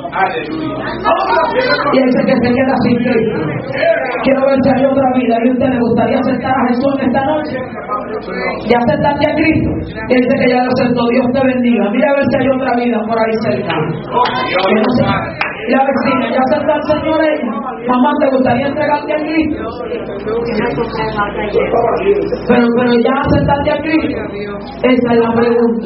B: Y ese que se queda sin Cristo. Quiero ver si hay otra vida. ¿Y a usted le gustaría aceptar a Jesús en esta noche? ¿Ya aceptaste a Cristo? Y dice que ya lo aceptó. Dios te bendiga. Mira a ver si hay otra vida por ahí cerca. Mira vecina, ¿ya aceptaste al Señor ella? Mamá, ¿te gustaría entregarte a Cristo? Pero, pero ya aceptaste a Cristo. Esa es la pregunta.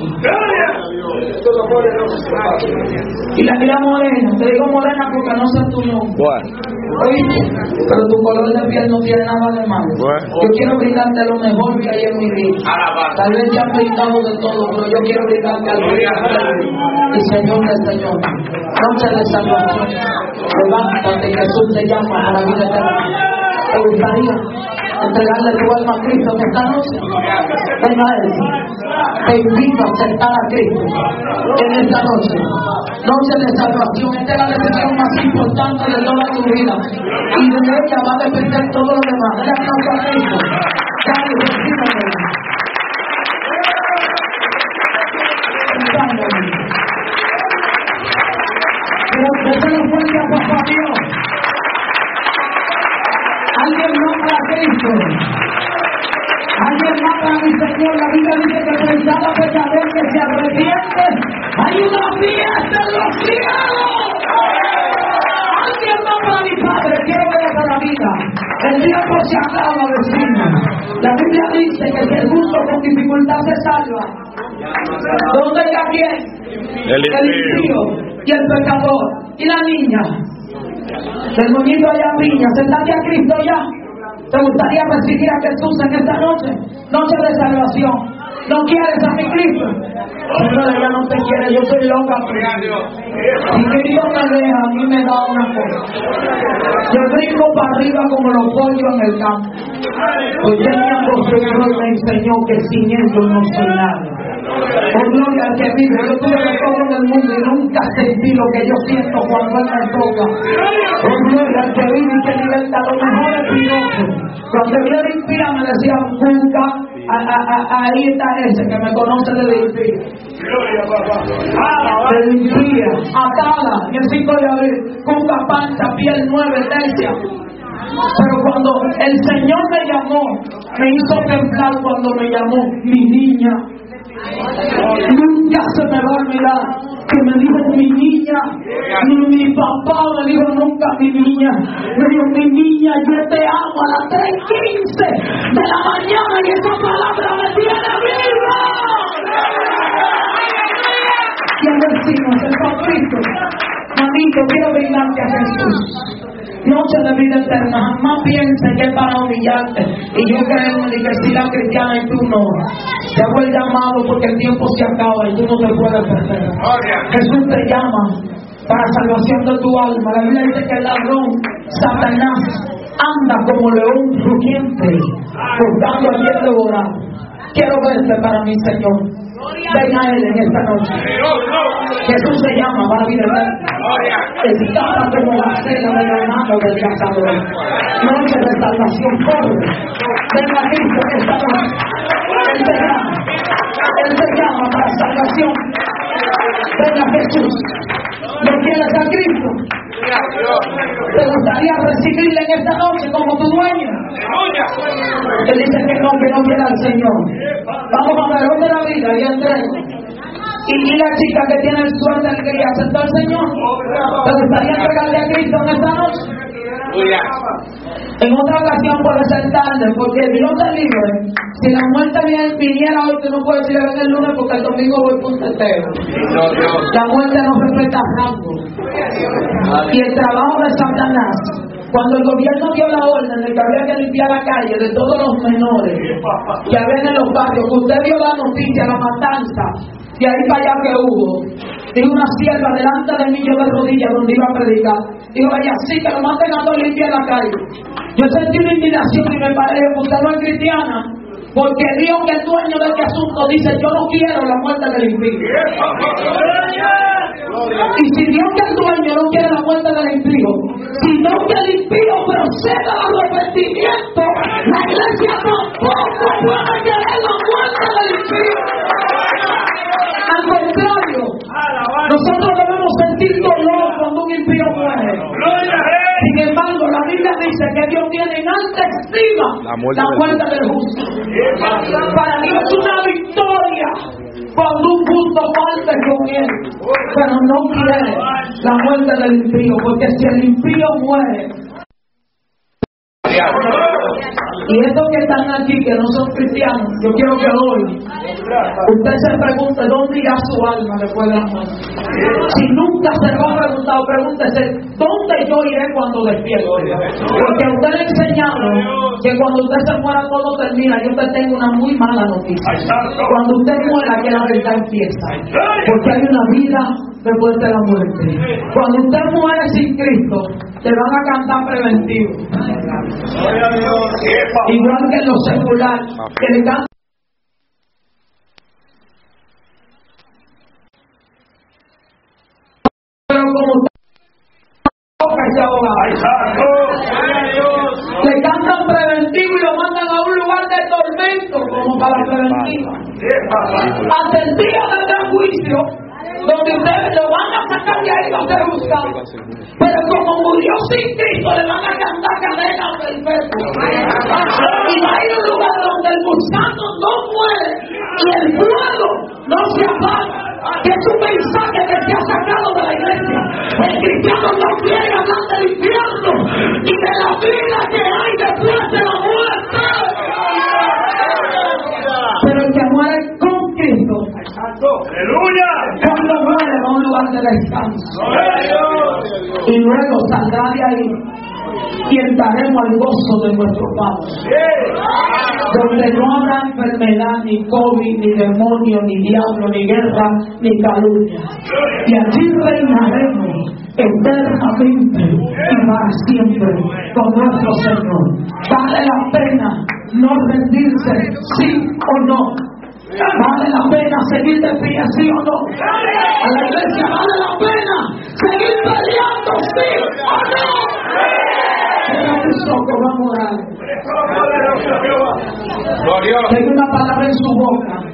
B: Y la mira morena, te digo morena porque no sé tu nombre.
D: Bueno.
B: Oíste, pero tu color de piel no tiene nada de malo.
D: Bueno.
B: Yo quiero brindarte lo mejor que hay en mi vida. Tal vez ya he brindado de todo, pero yo quiero brindarte algo y Señor del Señor. Noche de salvación. Levántate, Jesús te llama a la vida eterna. ¿Te gustaría entregarle tu alma a Cristo en esta noche? Ven a Él. Te invito a aceptar a Cristo en esta noche. Noche de salvación. Esta es la decisión más importante de toda tu vida. Y de ella va a depender todo lo demás. Dale aplauso a Cristo. Dale, recíbelo. Déselo fuerte a papá Dios. Alguien nombra a Cristo. Alguien nombra a mi Señor. La Biblia dice que por cada pecador que se arrepiente hay una fiesta en los cielos. Alguien nombra a mi Padre. Quiero ver para la vida. El tiempo se acaba, vecino. La Biblia dice que si el justo con dificultad se salva, ¿dónde está quién?
D: El
B: impío y el pecador y la niña. El moñito allá niña, sentate a Cristo ya. ¿Te gustaría recibir a Jesús en esta noche? Noche de salvación. ¿No quieres a mi Cristo? Señor, ella no te quiere, yo soy loca. Si Cristo me deja, a mí me da una cosa. Yo brinco para arriba como los pollos en el campo. Pues ya me acostumbró y me enseñó que sin eso no soy nada. Por gloria al que vive, yo tuve de todo en el mundo y nunca sentir lo que yo siento cuando Él me toca. Oh, gloria al que vive y que liberta. Lo mejor es piroso. Cuando yo le inspira me decía, busca, a, a, a, ahí está ese que me conoce de limpia. De limpia, atada, en el cinco de abril, cuca, pancha, piel nueve, tercia. Pero cuando el Señor me llamó, me hizo temblar cuando me llamó mi niña. Nunca se me va a olvidar que me dijo mi niña, ni mi papá me dijo nunca mi niña. Me dijo mi niña, yo te amo a las tres quince de la mañana y esa palabra me tiene viva. Y al decirnos, Señor Cristo, mamito, quiero brindarte a Jesús. Noche de vida eterna, jamás pienses que es para humillarte y yo creo en que si la cristiana y tú no. Te hago el llamado porque el tiempo se acaba y tú no te puedes perder. Jesús te llama para salvación de tu alma. La Biblia dice que el ladrón, Satanás, anda como león rugiente buscando a quien devorar. Quiero verte para mi Señor. Ven a Él en esta noche. Jesús se llama para vida eterna. Escapa como la cena de la mano del cazador. Noche de salvación, corre. Ven a Cristo en esta noche. Él te llama. Él te llama para salvación. Ven a Jesús. ¿No quieres a Cristo? ¿Te gustaría recibirle en esta noche como tu dueño? Él dice que no, que no quiere al Señor. Vamos a ver dónde la vida y entrega. Y, y la chica que tiene el suerte de que aceptó al Señor, ¿te gustaría entregarle a Cristo en esta noche? En otra ocasión puede ser tarde, porque Dios te libre. Si la muerte viniera hoy, tú no puedes decir ven el lunes porque el domingo voy punto entero. La muerte no respeta rango. Y el trabajo de Satanás, cuando el gobierno dio la orden de que había que limpiar la calle de todos los menores que habían en los barrios, que usted vio la noticia, la matanza, y ahí para allá que hubo, dijo una sierva delante de mí, yo de rodillas donde iba a predicar, dijo, vaya, sí, que lo maten a todos limpiar la calle. Yo sentí una indignación y me parece que usted no es cristiana, porque Dios, que es dueño de este asunto, dice, yo no quiero la muerte del impío. Y si Dios, que es dueño, no quiere la muerte del impío, sino que el impío proceda al arrepentimiento, la iglesia tampoco puede querer la muerte del impío. Al contrario, nosotros debemos sentir dolor cuando un impío muere. Sin embargo, la Biblia dice que Dios tiene en alta estima la muerte, la muerte del justo. Para Dios es una victoria cuando un justo parte con Él, pero no quiere la muerte del impío, porque si el impío muere, y estos que están aquí, que no son cristianos, yo quiero que hoy usted se pregunte dónde irá su alma después de la muerte. Si nunca se lo ha preguntado, pregúntese dónde yo iré cuando despierte. Porque a usted le he enseñado que cuando usted se muera todo termina. Yo te tengo una muy mala noticia. Cuando usted muera, que la verdad empieza. Porque hay una vida después de la muerte. Cuando usted muere sin Cristo, te van a cantar preventivo. Igual que en lo secular, que le cantan. Pero como se le cantan preventivo y lo mandan a un lugar de tormento como para preventiva. Hasta el día del gran juicio, donde ustedes lo van a sacar de ahí, va a ser juzgado. Pero como murió sin Cristo, le van a cantar cadenas perpetuas. Y va a ir a un lugar donde el gusano no muere y el fuego no se apaga. Que es un mensaje que se ha sacado de la iglesia. El cristiano no quiere hablar del infierno ni de la vida que hay después de la muerte. Pero el que muere con Cristo, aleluya, cuando muere va a un lugar de descanso y luego saldrá de ahí y entraremos al gozo de nuestro Padre, donde no habrá enfermedad, ni COVID, ni demonio, ni diablo, ni guerra, ni calumnia, y allí reinaremos eternamente y para siempre con nuestro Señor. Vale la pena no rendirse, sí o no. Vale la pena seguir de pie, ¿sí o no? A la iglesia vale la pena seguir peleando, ¿sí o no? Cierra tus ojos, vamos a orar. Tengo una palabra en su boca.